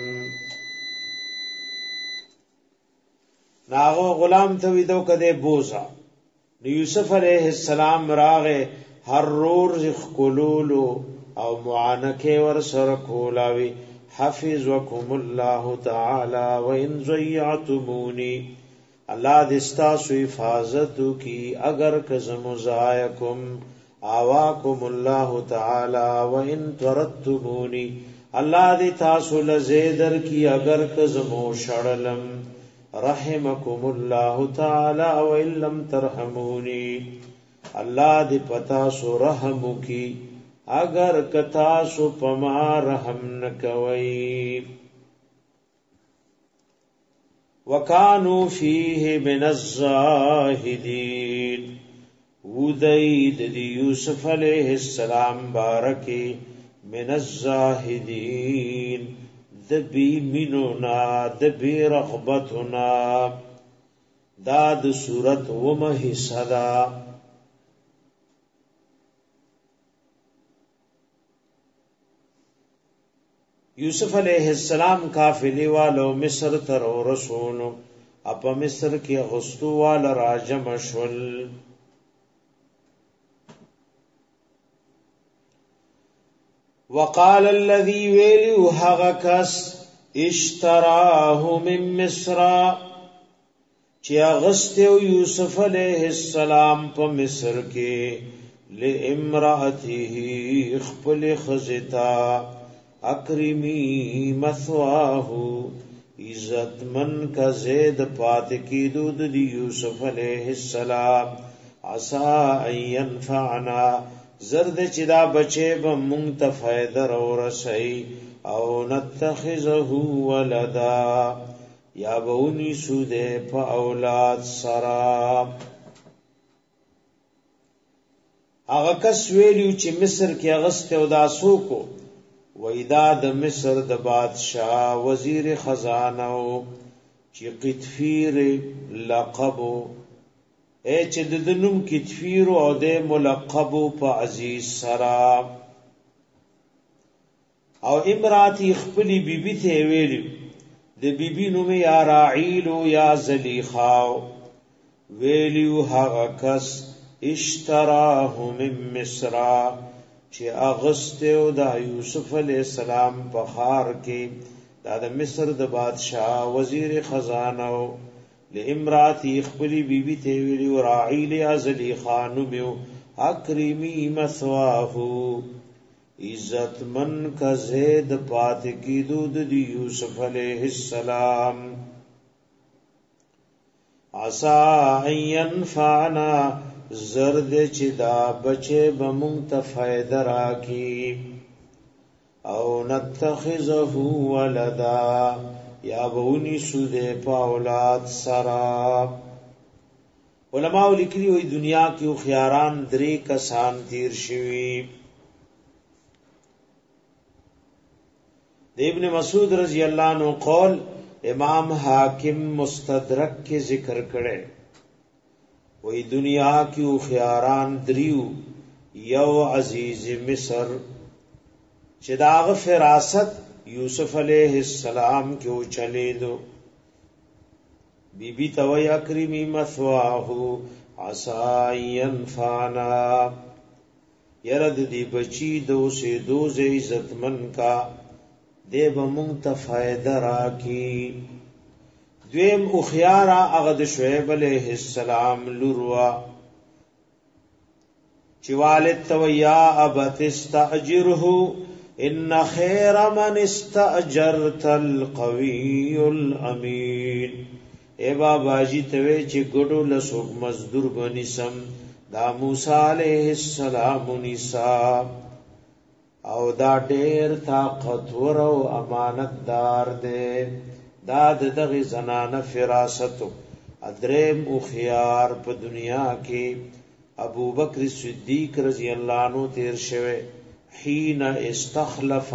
ناغو غلام ته ویدو کده بوزا یوسف علیہ السلام راغه هر روز خلولو او معانکه ور سره کولاوی حفظکم الله تعالی وان ضیعتمونی الله دې تاسو حفاظت کی اگر کزم زایکم آواکم الله تعالی وان ترتمونی الله دې تاسو لزیدر کی اگر کزمو شړلم رحمکم الله تعالی وان لم ترحمونی الله دې پتا سو رحم کی اگر کتا سو پما رحم نکوي وکانو فیه من الزاهدین ودید دی یوسف علیہ السلام بارکی من الزاهدین د بی مینونا د بی رغبتنا دا د صورت ومه حصہ دا یوسف علیہ السلام قافلے والو مصر تر رسولو اپا مصر کی غستو والا راجم شول وقال الذي ویلیو حغکس اشتراه من مصر چی اغستیو یوسف علیہ السلام پا مصر کے لامرأته اخپل خزتا اکرمی مثواه عزت من کا زید پات کی دود دی یوسف علیہ السلام عسا ان ینفعنا زرد چدا بچے با منتفید رو رسی او نتخذه ولدا یا بونی سودے پا اولاد سراب اغا کس ویلیو چی مصر کی اغسط او داسو کو ویدا د مصر د بادشاہ وزیر خزانو چی قطفیر لقبو اے چی دنم قطفیر او د ملقبو پا عزیز سراب او امراتی اخپلی بی بی تے ویلیو د بیبی نوم یا راعیلو یا زلیخاو ویلیو هغه کس اشتراه من مصر چې اغستو دا یوسف علیہ السلام په خار کې دا د مصر د بادشاہ وزیر خزانه لامراتی خپلی بیبی ته ویلیو راعیل یا زلیخانو بیو اکرمی مثواه عزت من کا زید پات کی دود دی یوسف علیہ السلام عسا ان ینفعنا زرد چدا بچے بمنتفید راکی او نتخذه ولدا یا بونی سودے پا اولاد سراب علماء لکلی ہوئی دنیا کی خیاران دری کسان تیر شوی ابن مسعود رضی اللہ عنہ قول امام حاکم مستدرک کے ذکر کرے وہی دنیا کی خیاران دریو یو عزیز مصر چداغ فراست یوسف علیہ السلام کیوں چلے دو بی بی توی اکرمی مثواہو عسا ینفانا یرد دی بچی دو سے دوز عزت من کا دے بمونت فائدہ راکی دویم اخیارا اغد شعیب علیہ السلام لروا چوالد تو یا ابت استاجرہو ان خیر من استاجرت القوی الامین اے بابا جی توی چی گڑو لسوک مزدور بنیسم دا موسیٰ علیہ السلام نصاب او دا ډیر طاقتور او امانت دار دے دا دغه زنانه فراستو ادریم او خيار په دنیا کې ابو بکر صدیق رضی اللہ عنہ تیر شوه حين استخلف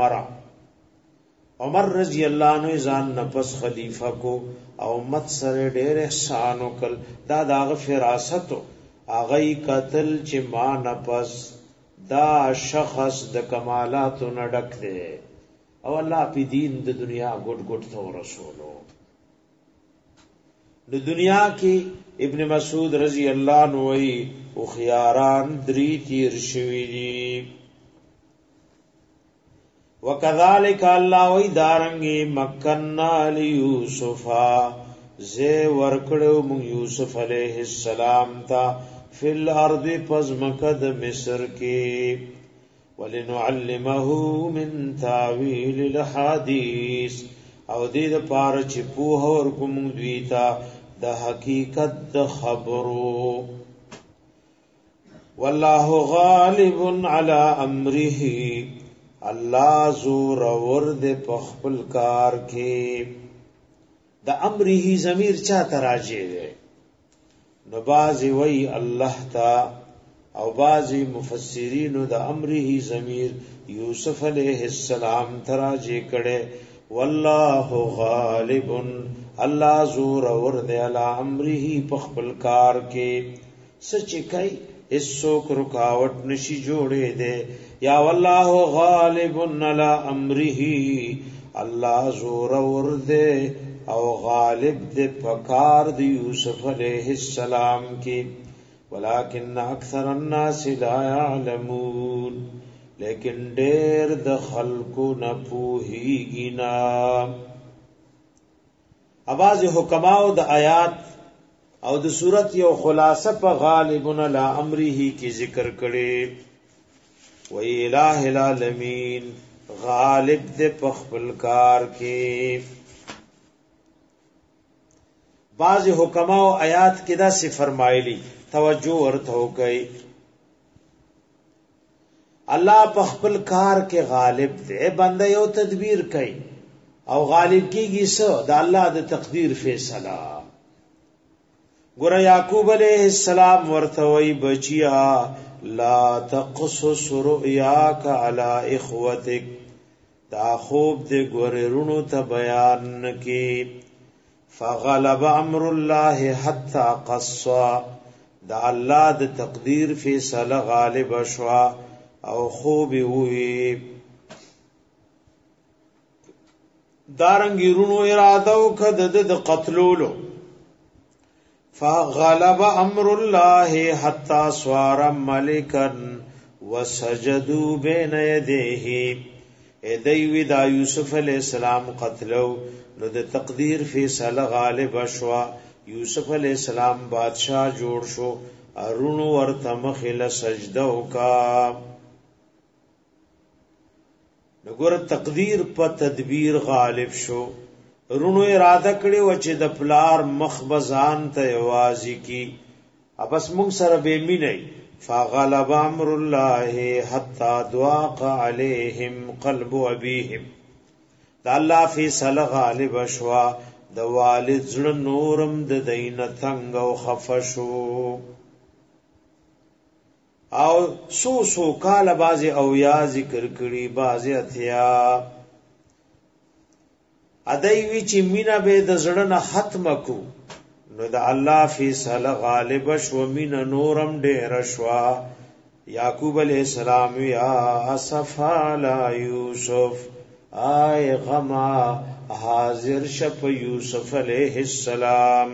عمر رضی اللہ عنہ ځان نفس خلیفہ کو او امت سره ډیر احسان وکړ دا دغه فراستو اغه قتل چې ما نفس دا شخص د کمالاتو نه ډک دی او الله په دین د دنیا ګډ ګډ ته رسولو د دنیا کې ابن مسعود رضی اللہ عنہ وی او خياران دری تیر شوی دی وکذالک الله وی دارنګي مکننا لیوسف زه ورکړو مون یوسف علیہ السلام تا فی الارض پزمکد مصر کی ولنعلمه من تاویل الحدیث او دې د پاره چې په اور کوم دویتا د حقیقت د خبرو والله غالب علی امره الله زور ورد په خپل کار کې د امره ضمیر چا تراجه ده نو بازی وی اللہ تا او بازی مفسرین د امره ضمیر یوسف علیہ السلام تراجه کړي والله غالب الله زور اور دے علی امره پخپل کار کې سچ کای اسوک رکاوٹ نشی جوڑے دے یا والله غالب علی امره الله زور اور دے او غالب دے پکار دی یوسف علیہ السلام کی ولکن اکثر الناس لا يعلمون لیکن ډیر د خلقو نه پوهیږي نه. اواز حکماو د آیات او د صورت یو خلاصه په غالبن علی امره کی ذکر کړي. و الہ العالمین غالب دے پخپل کار کې. بعض حکماو آیات کې دا سی فرمایلی توجه ورته وکړئ. الله په خپل کار کې غالب دی. بنده یو تدبیر کوي او غالب کیږي څه د الله د تقدیر فیصله. ګوره یعقوب علیہ السلام ورته وی بچیا لا تقصص رؤیاک علی اخوتک دا خوب دې ګوره رونو ته بیان کی. فغلب امر الله حتا قصا دا الله د تقدیر فیصله غالب شوا او خوب وی. دارنګ رونو اراده وکړه د قتلولو. فغلب امر الله حتا صار ملکا وسجدوا بين يديه. ایدوی دا یوسف علیہ السلام قتلو نو د تقدیر فیصله غالب شوا. یوسف علیہ السلام بادشاہ جوړ شو. ارونو ورته مخله سجده وکا. نګور تقدیر په تدبیر غالب شو. رونو اراده کړي و چې د پلار مخبزان ته یوازي کی ابس مونږ سره به مینه. فغلب امر الله حتا ضاق عليهم قلب ابيهم دا الله فیصله غالب شوا. د والد زړه نورم د دینه تنگ او خفشو او سو کال بازی او یا ذکر کړي بازی اتیا. ادایوی چې مینا به د زړه نه ختم کو نو د الله فیصله غالب شو. مینا نورم ډیر شوا. یعقوب علیہ السلام یا اسف علی یوسف آی غما حاضر شپ یوسف علیہ السلام.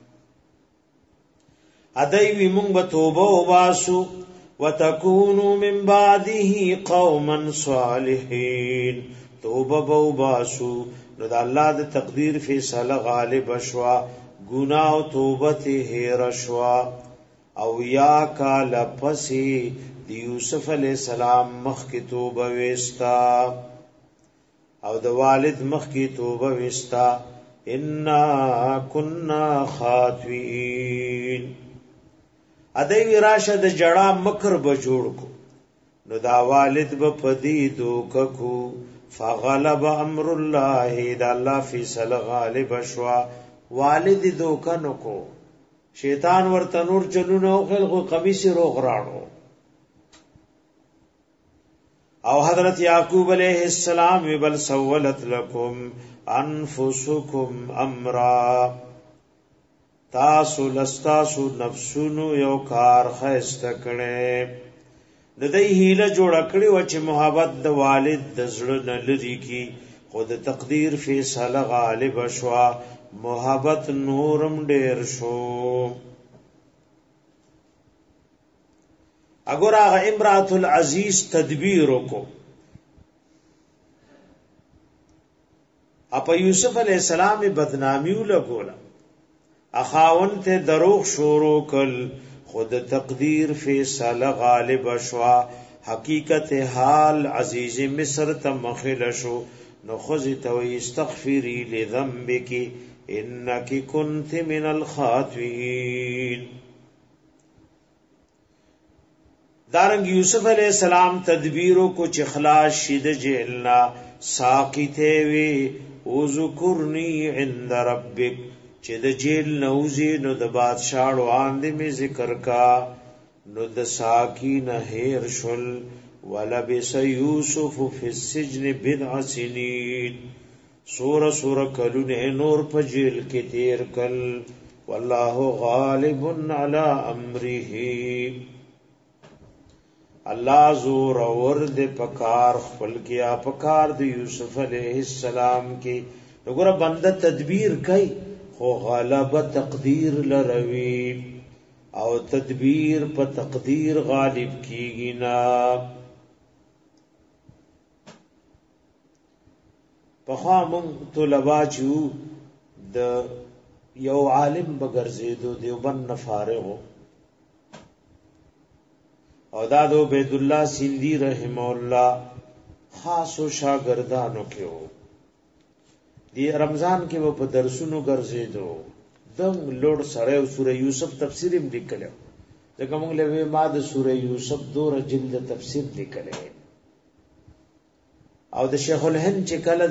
ادایوی مونږ به توبه وباسو وتكونوا من بعده قوما صالحين. توبه وباسو نو د الله د تقدیر فیصله غالب شوا. ګناه او توبه ته هیر شوا. او یا کال پسی دی یوسف علیہ السلام مخ کی توبه وستا او د والد مخ کی توبه وستا. انا كنا خاطئین. ادای راشه د جړه مکر به جوړ کو نو دا والد به پدی دوککو. فغلب امر الله دا الله فیصله غالب شوا. والد دوکنو کو شیطان ورته نور چلونه او خلقو قمیص روغ راړو. او حضرت یعقوب علیہ السلام بل سولت لكم انفسکم امرا. تاسو لستاسو نفسونو یو کار خیسته کړي. د دې هیله جوړ کړي و چې محبت د والد د زړه نه لري کی. خود تقدیر فیصله غالب شوا. محبت نورم ډیر شو. اگر هغه امرات العزیز تدبیر وکړو اپا یوسف علیہ السلام بدنامی لګولا. اخاون ته دروغ شروع کل. خود تقدیر فیصله غالب شوا. حقیقت حال عزیز مصر ته مخل شو. نو خذ تو استغفری لذنبک انک کنت من الخاطئین. دارنگ یوسف علیہ السلام تدبیروں کو چخلاش شید جیلنا ساقیتے وی او ذکرنی عند ربک چې د جیل نوزی نو د بادشاہ وړاندې می ذکر کا نو د ساکین هیر شل ولبس یوسف فی السجن بضع سنین. سور کلونه نور په جیل کې تیر کل والله غالب علی امره الله زور اور د پکار خپل کیا پکار د یوسف علیہ السلام کې وګوره بنده تدبیر کوي خو غلبه تقدیر لروي او تدبیر په تقدیر غالب کیږي نه په خامون طلبا چې د یو عالم بغرزیدو دیوبند فارغو او دا دو عبید الله سیندی رحم الله خاصو شاگردانو کې وو دی رمضان کې و په درسونو ګرځیدو دم لوړ سره سوره یوسف تفسیر هم لیکلو ځکه موږ له ما د سوره یوسف دوره جلد تفسیر لیکلې او د شیخ الهند چې کله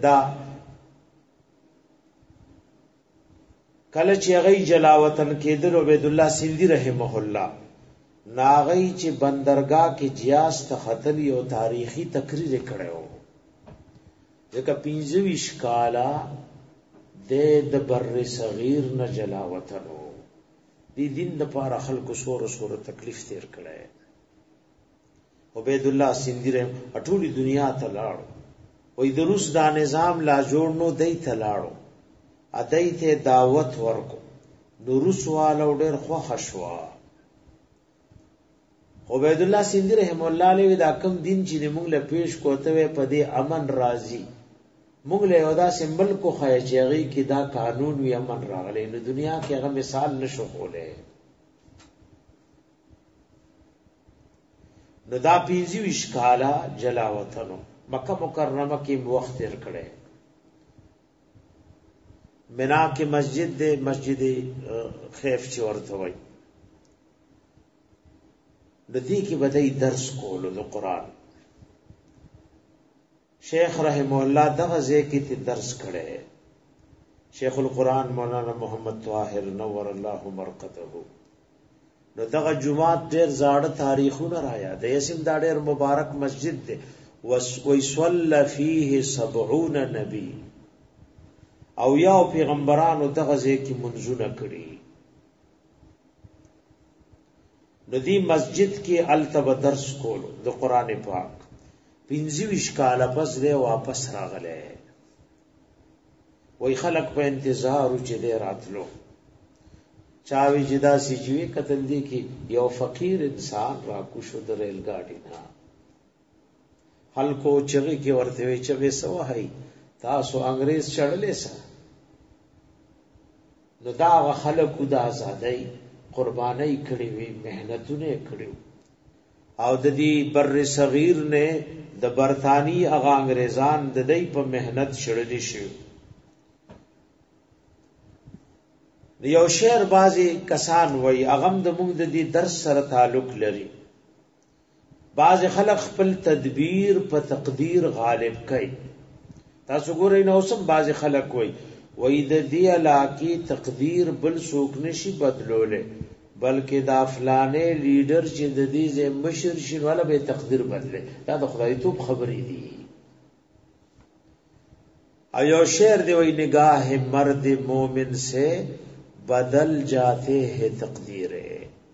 چې غي جلاوطن کېدل عبید الله سیندی رحمه الله ناغی چې بندرگاہ کې جیاس تختل یو تاریخی تقریر کړو ځکه 25 کالا د بر صغیر نه جلاوطنو دی دین د پاره خلکو سور تکلیف تیر کړي عبید الله سیندی رحم ټولي دنیا ته لاړو وې د روس دا نظام لا جوړ نو دی ته لاړو ادای ته دعوت ورکو نو روس والو ډېر خو خشوا عبید الله سیندی رحم الله علیه دا کم دین چې موږ له پیش کوته په دې امن راضی موږ له یودا سمبل کو خایچېږي کې دا قانون وی امن راغلی نو دنیا کې هغه مثال نشو کوله نو دا 25 کالا جلاوطنو مکه مکرمه کې وخت تیر کړي منا کې مسجد خیف چې ورته وای د دې کې بدای درس کولو د قران شیخ رحم الله دغه ځکه ته درس کړي شیخ القران مولانا محمد طاهر نور الله مرقده نو دغه جمعات ډېر زاړه تاریخونه رایا د یسیم دا ډېر مبارک مسجد دی وصلی فيه 70 نبی او یو پیغمبرانو دغه ځکه منځونه کړي ندی مسجد کې التب درس کولو د قران پاک 25 کاله پس دی واپس راغله وای خلق په انتظار چې دی راتلو چاوي جدا سيجوي قتل دي کې یو فقیر انسان را کو شو د ریل ګاډي نه خلکو چغي کې ورته وي چې وسو هي تاسو انګريز چړلې سره نو دا خلکو د ازادۍ قربانی کړي وي مهنتونه کړي او د دې بر صغیر نه د برتانی هغه انګريزان د دې په مهنت شړلې شي یو شعر بازي کسان وای اغم د موږ د دې درس سره تعلق لري باز خلق خپل تدبیر په تقدیر غالب کوي تاسو ګورئ نو سم باز خلق وای وای د دې علاقه تقدیر بل څوک نشي بدلوله بلکې دا فلانه لیډر چې د دې زې مشر شین ولا به تقدیر بدله دا د خدای توپ خبرې دي ایو شعر دی وای نگاہ مرد مومن سے بدل جاتے ہیں تقدیریں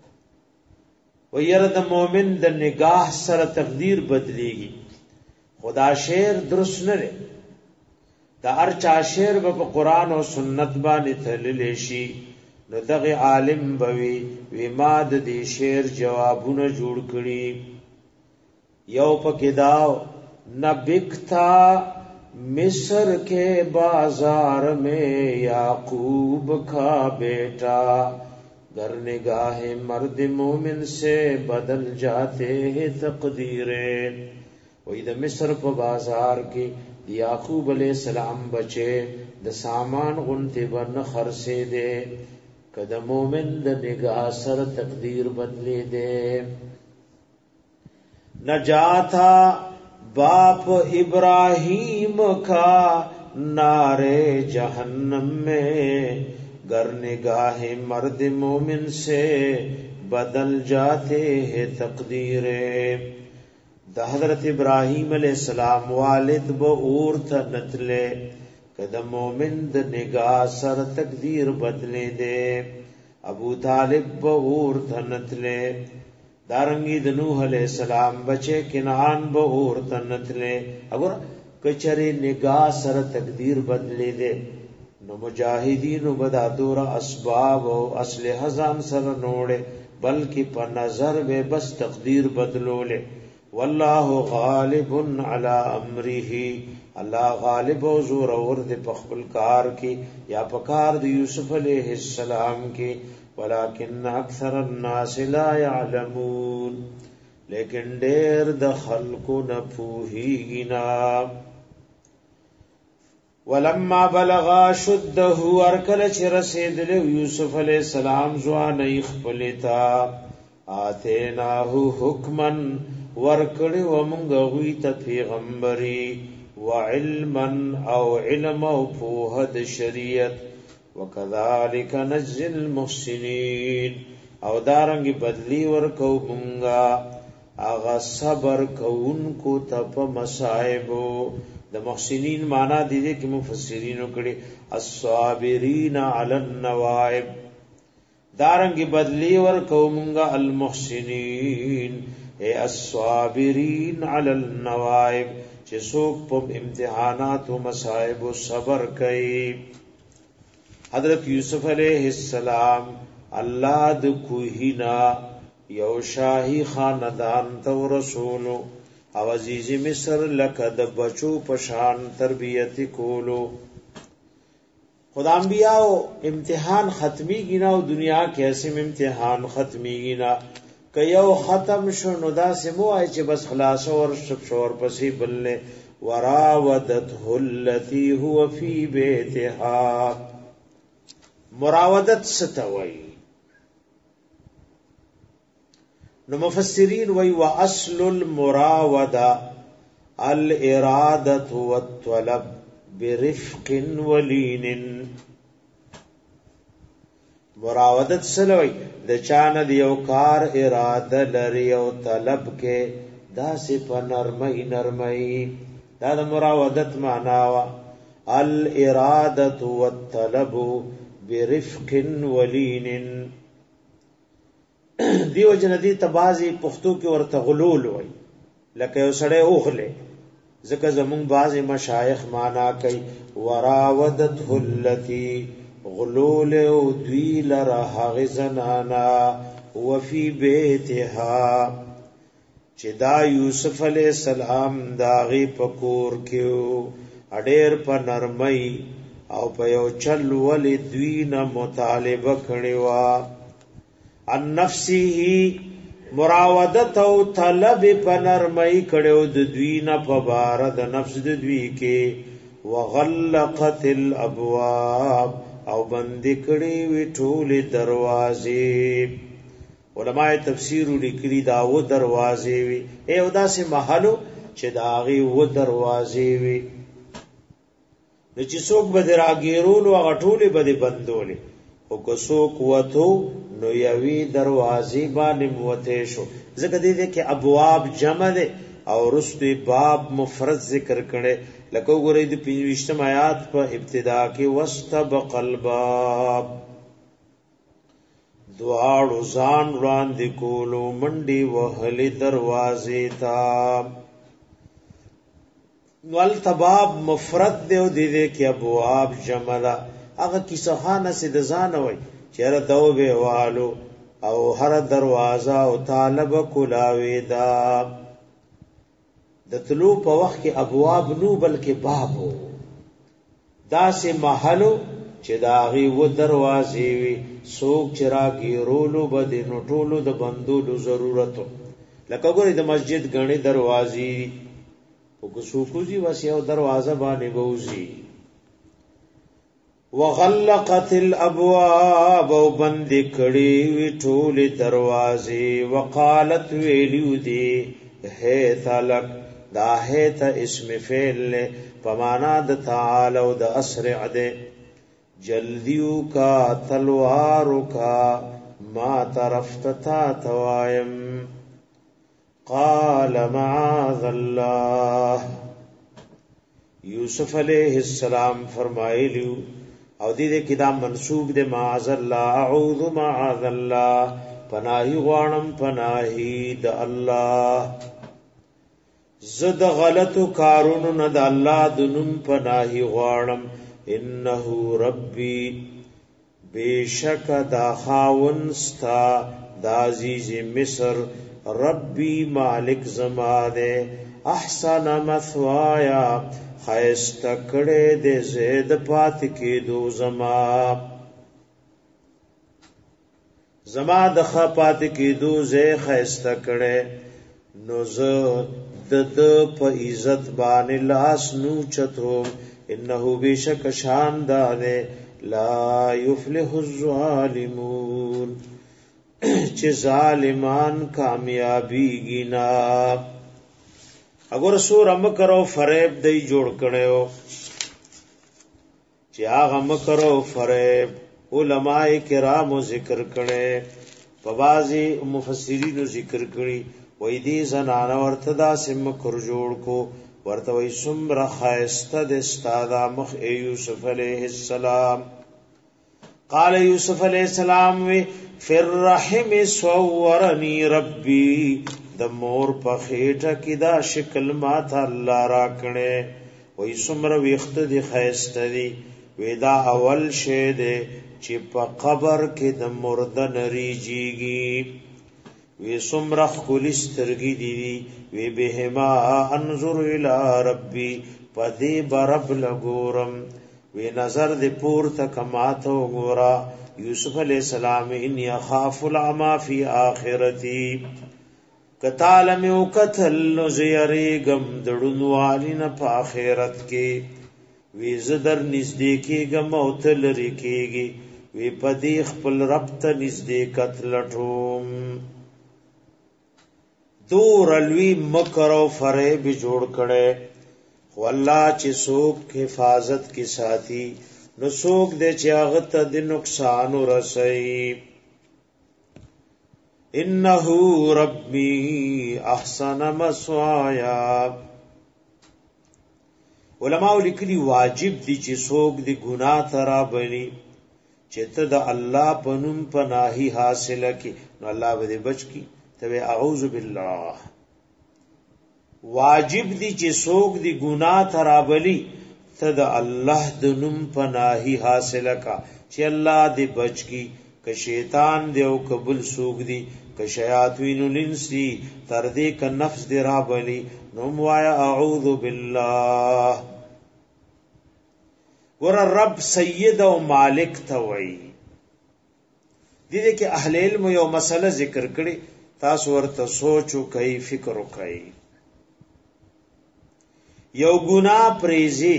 ویرد مومن د نگاہ سر تقدیر بدلیږي خدا شعر درست نه لري دا ارچا شعر په قرآن او سنت باندې تللی شي نو دغه عالم بوي وما د دې شعر جوابونه جوړ کړي یو پکې دا نبکتا مصر کے بازار میں یعقوب کا بیٹا گر نگاہ مرد مومن سے بدل جاتے ہیں تقدیریں وہی دا مصر په بازار کې یعقوب علیہ السلام بچے د سامان غنتے بن خرسے دے کدا مومن د نگاہ سر تقدیر بدلے دے نجاتا باپ ابراہیم کا نارے جہنم میں گر نگاہ مرد مومن سے بدل جاتے ہیں تقدیریں دا حضرت ابراہیم علیہ السلام والد با اور تا نتلے کده مومن د نگاه سر تقدیر بدلے دے ابو طالب بہور تنتلے دارنگی د نوح علیہ السلام بچے کنعان بہور تنتلے اگر کچری نگاه سر تقدیر بدلے دے نو مجاہدین بدا دور اسباب او اسلحہ ځان سره نوڑے بلکہ پر نظر بے بس تقدیر بدلولے واللہ غالب علی امره اللہ غالب و زور اور دے پخبل کار کی یا پکار دی یوسف علیہ السلام کی ولکن اکثر الناس لا يعلمون لیکن دیر د خلقو نہ پوہیگنا ولما بلغا شده ارکل چ رسید له یوسف علیہ السلام زوان خپلتا آتیناه حکمن ورکړی و مونږ غوی ته پیغمبري وعلما او علم او په د شریعت وکذالک نجزی المحسنین او دارنګ بدلی ورکو مونږه اغا صبر کوونکو ته په مصائبو د محسنین معنا دي چې مفسرین کړي الصابرین علی النوائب دارنګ بدلی ور کومنګ المحسنین اے الصابرین علی النوائب چې څوک په امتحانات او مصائب صبر کوي حضرت یوسف علیہ السلام الله د کوهینا یو شاہی خاندان ته رسولو او عزیز مصر لکه د بچو پشان تربیت کولو خدا انبیاء امتحان ختمی گینا او دنیا کیسے امتحان خاتمی گینا کيو ختم شنو دا سمو آئی چه بس خلاص اور شور پسی بلنے وراودته التي هو في بيتها مراودت ستوئی نو مفسرین وی و اصل المراودہ الارادت والطلب برفق ولین مراودت سلوی د چانه دیو کار اراده لري او طلب کې داسې په نرمۍ نرمۍ دا د مراودت معنا وا الارادت والطلب برفق ولین دیو جندی تبازی پختو کې ورته غلول وای لکه یو سړی اوغله ځکه زمون بعضی مشایخ معنا کوي وراودته التي غلول او دوی لرا هغه زنانا وفي بيتها چې دا یوسف علی السلام داغي پکور کېو اډیر په نرمۍ او په یو چل ول دوی نه مطالبه کړي وا ان نفسه مراودت او طلب په نرمۍ کړو د دوی نه په بار د نفس د دوی کې وغلقت الابواب او بند کړي وی ټول دروازې علماء تفسیر لیکلي دا و دروازې وی او داسې محلو چې داغي و دروازې وی د چې څوک به راګیرول او غټولې به بندولې او که څوک وته نو یوی دروازې باندې موته شو ځکه دې کې ابواب جمع ده او رسل باب مفرد ذکر کړي لکه وګورئ د 25 آیات په ابتدا کې واستبق الباب دواړو ځان وړاندې کولو منډي وهلې دروازې تا ول تباب مفرد دی او دې کې ابواب جمع ده هغه کیسه خانه سي د ځان وای چیرې دوبه والو او هر دروازه او طالب کولاوي دا د طلوع په وخت کې ابواب نو بلکې باب وو دا سه محلو چې داغي و دروازې وي سوق چراغي رولو بده نو ټولو د بندولو ضرورت لکه ګورې د مسجد غني دروازې او کو سوقوزي واسه دروازه باندې بوزي وغلقت الابواب او بند کړي وی ټول دروازې وقالت ویلو دی ہے تلک دا ہے تا اسم فعل له پمانا د تعال او د اسرع ده جلدیو کا تلوارو کا ما طرفت تا توایم قال معاذ الله یوسف علیہ السلام فرمایلیو او دې کې دا منسوب دې معاذ الله اعوذ معاذ الله پناهي غوانم پناهي د الله زد غلط کارونو نه د الله د نوم پناهي غوانم انه ربي بیشک دا خاونستا دا عزیز مصر ربی مالک زماده احسن مثوایا خیست کڑے دے زید پات کی دو زما دخ پات کی دو زی خیست کڑے نوز دد پا عزت بان لاس نو چتو انہو بیشک شاندانے لا یفلح الظالمون چه ظالمان کامیابی گینا اگر سور مکرو فریب دی جوړ کړو چې هغه مکرو فریب علماء کرامو ذکر کړي په بازي مفسرینو ذکر کړي وې دې زنانه ورته دا سم کر جوړ کو ورته وې سمره خاسته د استاد مخ یوسف علیہ السلام قال یوسف علیہ السلام وی فی الرحم صورنی ربی د مور په خېټه کې دا شکل ماته الله را کړي وې سمره ویخت دی خاسته دی ودا اول شه دی چې په قبر کې د مرده نریږي وی سمره خلسترګي دی وی بهما انظر الی ربی پدی برب لګورم وی نظر دی پور تک ماته وګورا یوسف علیہ السلام ان یخاف العما فی آخرتی کتال میو قتل نو زیری غم دړونوالین په آخرت کې وی زدر نزدې کې غم او تل ریکيږي وی پدی خپل رب ته نزدې قتل ټوم دور الوی مکر او فریب جوړ کړي والله چې څوک حفاظت کی ساتي نو څوک دې چې هغه ته د نقصان ورسي انه ربي احسن مسوایا علماء لیکلي واجب دي چې څوک دې ګناه ترا بني چې ته د الله پنوم پناهي حاصله کی نو الله به بچ کی ته اعوذ بالله واجب دي چې څوک دې ګناه ترا بلی ته د الله د نوم پناهي حاصله کا چې الله دې بچ کی که شیطان دې او قبول سوق دي که شیاطین الانس دي تر دې ک نفس دې را بلی نو وایا اعوذ بالله ور رب سید او مالک ته وای دې کې اهل علم یو مسله ذکر کړي تاسو ورته سوچو کوي فکر وکړئ یو ګناه پریزي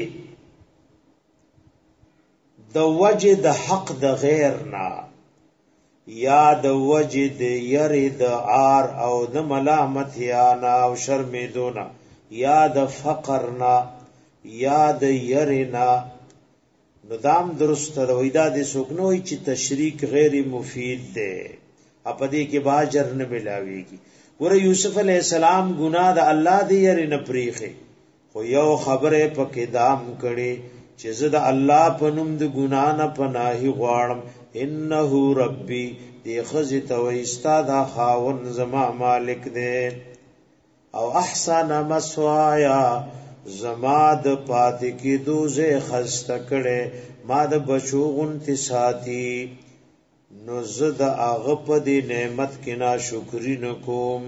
د وجه د حق د غیر نا یا د وجه د یری د عار او د ملامت یا نا او شرمېدونه یا د فقر نا یا د یری نا نو دام درست رویدا د سوکنوي چې تشریک غیر مفید ده اپدې کې باجر نه ملاويږي ګوره یوسف علی السلام ګناه د الله دی یری نه پریخه خو یو خبره پکې دام کړي چې زه د الله په نوم د ګنا نه پناهي غواړم انه ربي دې خزي تو استاد خاون زما مالک دې او احسن مسوایا زما د پات کې دوزه خسته کړي ما د بچو غنتی ساتي نو زه د هغه په دې نعمت کې ناشکری نکوم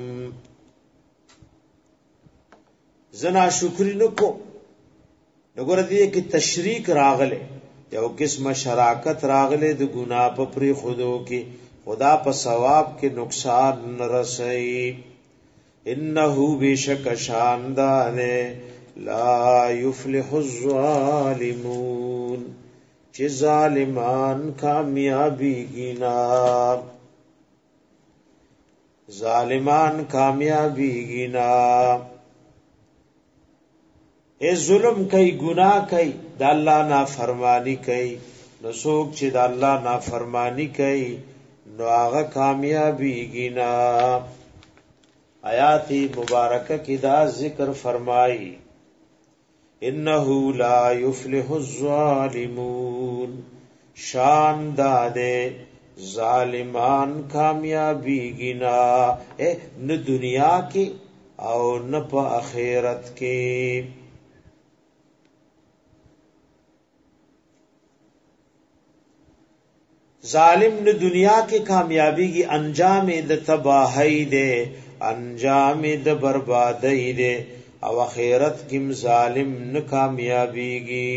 زنا شکری نکوم وګوره دې کې تشریک راغله یو قسمه شراکت راغله د ګناه په پری خودو کې خدا په ثواب کې نقصان نرسي انه بشک شاندار لا یفلح الظالمون چې ظالمان کامیابی گینا ظالمان کامیابی گینا اے ظلم کئی گناہ کئی دا اللہ نافرمانی کئی نو سوک چې دا اللہ نافرمانی کئی نو آغا کامیابی گینا آیات مبارکہ کی دا ذکر فرمائی انه لا يفلح الظالمون شان داده ظالمان کامیابی گنا نہ دنیا کی او نہ په آخرت کی ظالم نہ دنیا کی کامیابی کی انجام د تباہی دے انجام د بربادی دے او آخرت کیم ظالم نہ کامیابی گی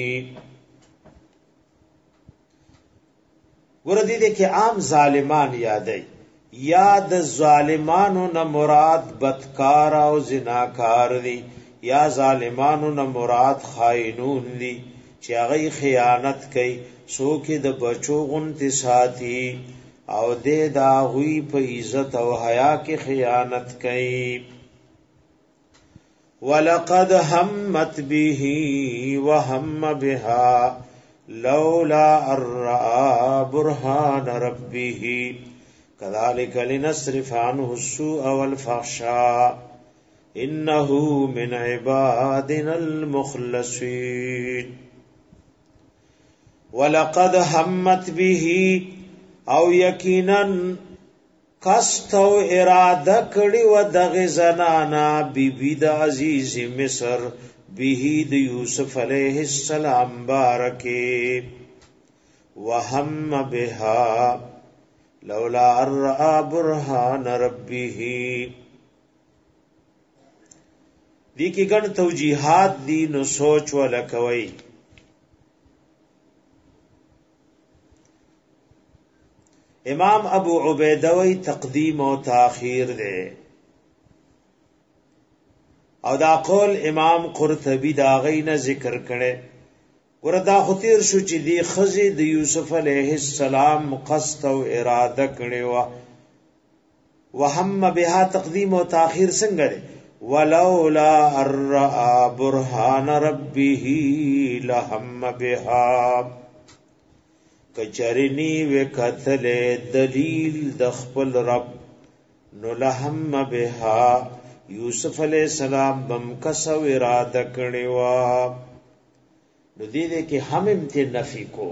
ګور دې کې عام ظالمان یادای یاد ظالمانو نه مراد بدکار او زناکار دي یا ظالمانو نه مراد خائنون دي چې هغه خیانت کوي څوک د بچو غنتی ساتي او دې دا غوي په عزت او حیا کې خیانت کوي ولقد همت به وهم بها لولا الرأى برهان ربه كذلك لنصرف عنه السوء والفحشاء إنه من عبادنا المخلصين ولقد همت به او یقینا قصد او اراده کړي و دغه زنانا بیبی د عزیز مصر به د یوسف علیہ السلام بارکه وهم بها لولا الرا برهان ربه دی کی ګڼ توجیهات دی نو سوچ ولکوي امام ابو عبیدہ وی تقدیم او تاخیر دے او دا قول امام قرطبی دا غینا ذکر کړي وردا خطیر شو چې دی خزی د یوسف علیہ السلام قصد او اراده کړي وا وهم بها تقدیم او تاخیر څنګه دی ولولا الرا برهان ربه لهم بها کچرنی وکتل دلیل د خپل رب نو لهم بها یوسف علیہ السلام بم کسو اراده کړي وا نو دې کې هم امته نفی کو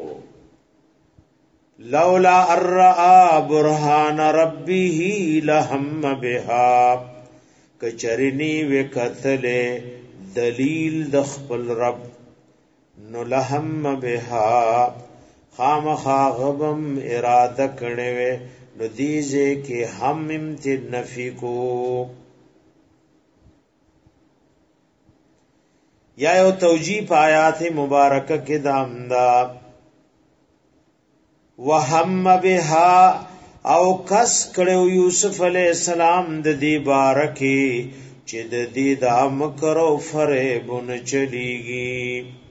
لولا الرا برهان ربه لهم بها کچرنی وکتل دلیل د خپل رب نو لهم بها خامخا غبم اراده کړي وې نو دیزه کې هم امته نفی کو یا یو توجیه په آیات مبارکه کې دامدا وهم بها او کس کړو یوسف علی السلام د دې بارکه چې د دې د مکر او فریبون چلیږي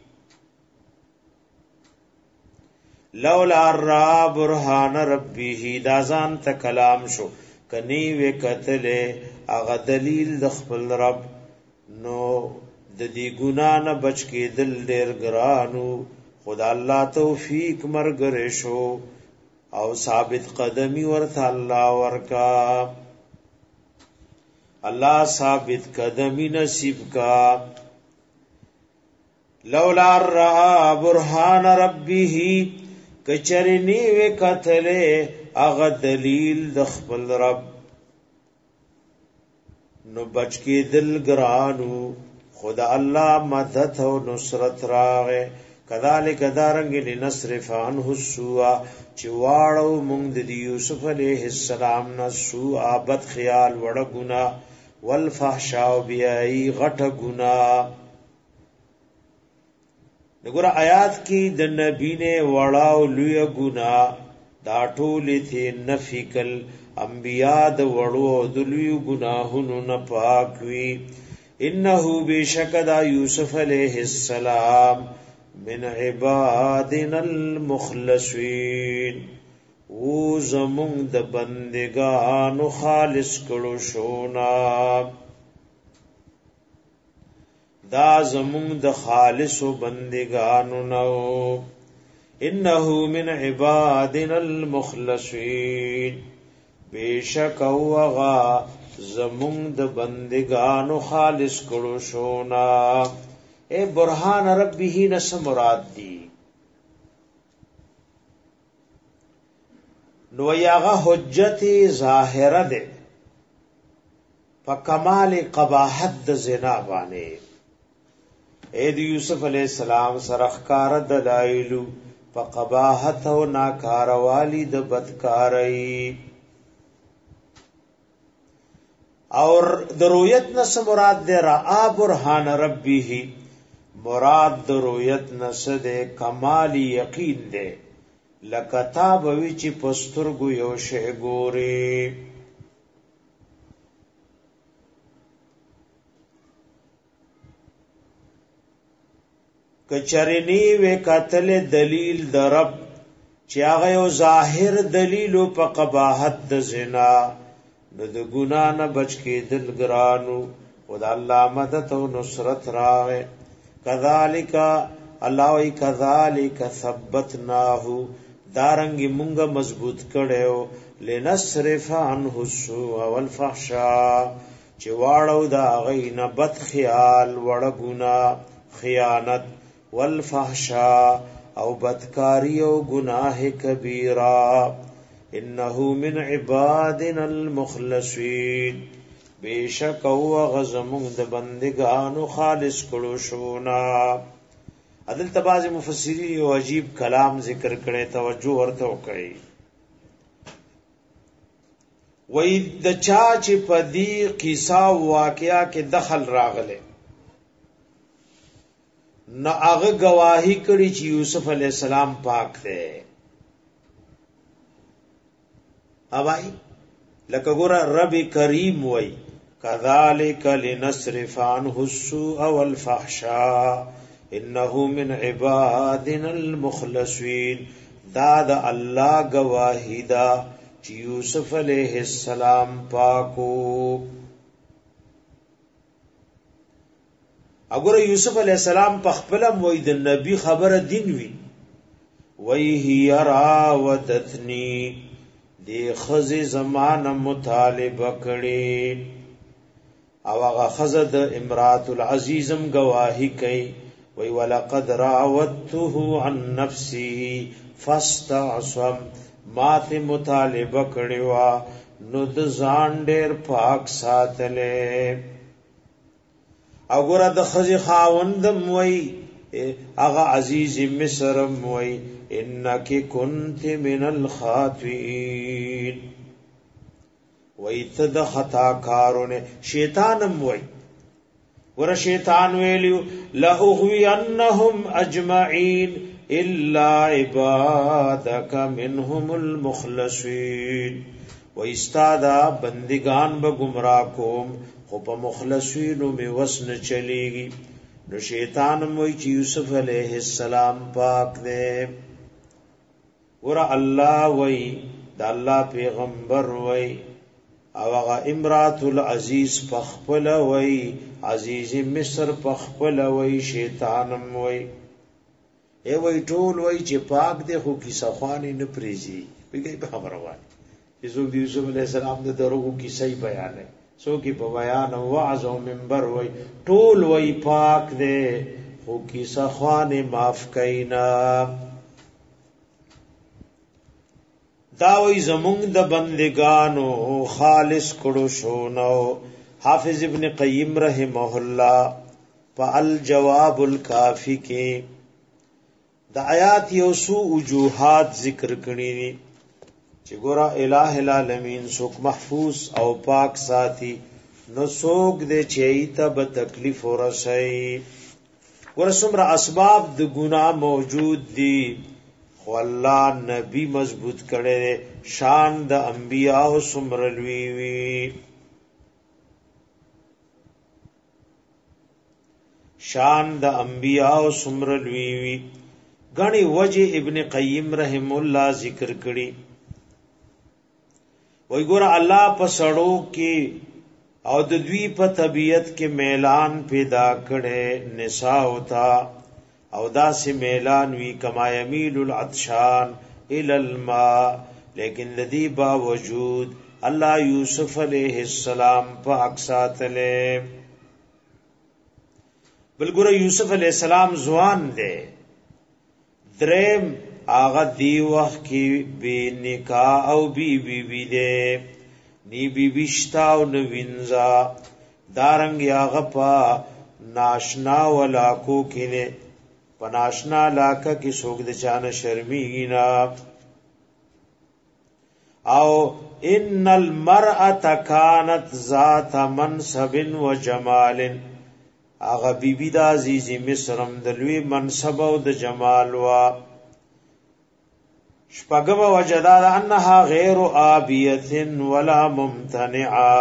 لولا الرا برهان ربه دا ځان ته کلام شو کني وکتل اغه دلیل د خپل رب نو د دې ګنا نه بچ کې دل ډېر ګرانو خدا الله توفیق مرګره شو او ثابت قدمی ورته الله ورکا الله ثابت قدمی نصیب کا لولا الرا برهان ربه کچرنی وکتلې اغه دلیل د خپل رب نو بچ کې دل ګرانو خدا الله مدد او نصرت راغه کذالک دارنګ لنصرف عنه السوء چواړو مونږ د یوسف علیہ السلام نه سوء بد خیال وړ ګنا والفحشاء بیاي غټ ګنا دغه آیات کې د نبی نه وړاو لوی ګنا دا ټول ته نفیکل انبیاء د وړو د لوی ګناهونو نه پاک وي انه بشکدا یوسف علیہ السلام من عبادنا المخلصین او زمون د بندگانو خالص کړو شونا دا زمون د خالص بندگانو نو انه من عبادنا المخلصین بیشک اوغا زمون د بندگانو خالص کړو شونا اے برهان ربه نس مراد دی نو یاغه حجت ظاهره ده فکمال قباحت د زنا باندې اے د یوسف علی السلام سرخکار دلایل فقباحت او ناکاروالی د بدکاری اور درویت نس مراد دے را برهان ربه مراد درویت نس دے کمالی یقین دے لکتاب وی چی پسترگو یو شی ګوري کچرنی وی قتل دلیل درب چی هغه یو ظاهر دلیل په قباحت د زنا نو د ګنا نه بچ کېدل ګرانو او د الله مدد او نصرت راغې کذالک الله وی کذالک ثبتناه دارنګ مونږه مضبوط کړو لنصرف عنه السوء والفحشاء چې واړو دا غینه بد خیال وړ ګنا خیانت والفحشاء او بدکاری او گناہ کبیرہ انه من عبادنا المخلصین بیشک او غزمون د بندگانو خالص کړو شونا عدل تباز مفسرین یو عجیب کلام ذکر کړي توجه ورته وکړي وای د چا چې پدی قصه واقعیا کې دخل راغله نو هغه گواہی کړي چې یوسف علی السلام پاک دی اوای لکه ګور رب کریم وای کذالک لنصرف عنه السوء والفحشاء انه من عبادنا المخلصین دا د الله گواہی دا چې یوسف علیہ السلام پاکو اگر یوسف علیہ السلام په خپل وای د نبی خبره دین وی وای هی راودتنی دی خزی زمانه مطالبه کړي او هغه خزه د امرات العزیزم گواہی کوي وی ولقد راودته عن نفسه فاستعصم مات مطالبه کړي وا نو د ځان ډیر پاک ساتله اګوره د خزی خاوندم وی اغا عزیز مصرم وی انکی کنت من الخاطئین وی تد خطا کارونه شیطانم وی ور شیطان ویلیو لأغوینهم اجمعین الا عبادک منهم المخلصین وی استادا بندگان به گمراه کوم خو په مخلصینو می وسن چلیږي نو شیطان موي چې یوسف علیہ السلام پاک دی ور الله وای د الله پیغمبر وای او هغه امرات العزیز پخپل وای عزیز مصر پخپل وای شیطانم وای ای وای ټول وای چې پاک دی خو کی صفانی نه پریزي بګي په خبره وای چې زوږ یوسف علیہ السلام د دروغو کیسې بیان نه سو کی په بیان او وعظ او منبر وای ټول وای پاک دے خو کی سخوان معاف کینا دا وای زمونږ د بندگانو خالص کړو شو نو حافظ ابن قیم رحمه الله په الجواب الکافی کې د آیات یو سو وجوهات ذکر کړي چې ګورا الہ العالمین سوک محفوظ او پاک ساتي نو سوک دې چې ایته به تکلیف ورسي ګور څومره اسباب د ګناه موجود دي خو الله نبی مضبوط کړي شان د انبیاء او څومره لوی وی شان د انبیاء او څومره لوی وی غني وجه ابن قیم رحم الله ذکر کړي وای ګور الله په سړو کې او د دوی په طبیعت کې میلان پیدا کړي نساء ہوتا او داسې میلان وی کما یمیل العطشان الى الماء لیکن لدی باوجود الله یوسف علیہ السلام پاک ساتله بل ګوره یوسف علی السلام ځوان دی دریم آغا دی وقت کی بی نکاح او بی بی بی دے نی بی بیشتا او نوینزا دارنگی آغا پا ناشنا ولاکو کنے پا ناشنا لاکا کی سوک دچان شرمیگینا او ان المرأة کانت ذات منصب و جمال آغا بی بی دا عزیزی مصرم دلوی منصب او د جمال و شپغم وجداد انها غیر آبیت ولا ممتنعا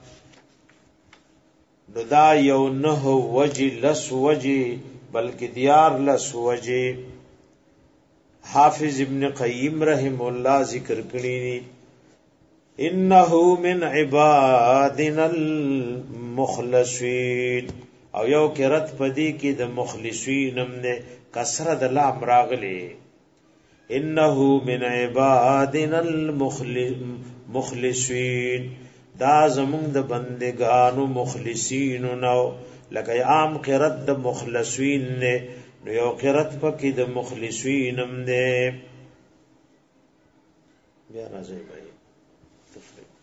ندا یو نه وجی لس وجی بلکہ دیار لس وجی حافظ ابن قیم رحم اللہ ذکر کرینی انه من عبادنا المخلصین او یو کرت پدی کی د مخلصین نے کسرت لام راغلی انه من عبادنا المخلصین دا زمون د بندگانو مخلصین نو لکه عام قرت د مخلصین نه نو یو قرت پکې د مخلصین هم نه بیا راځي بھائی تفریق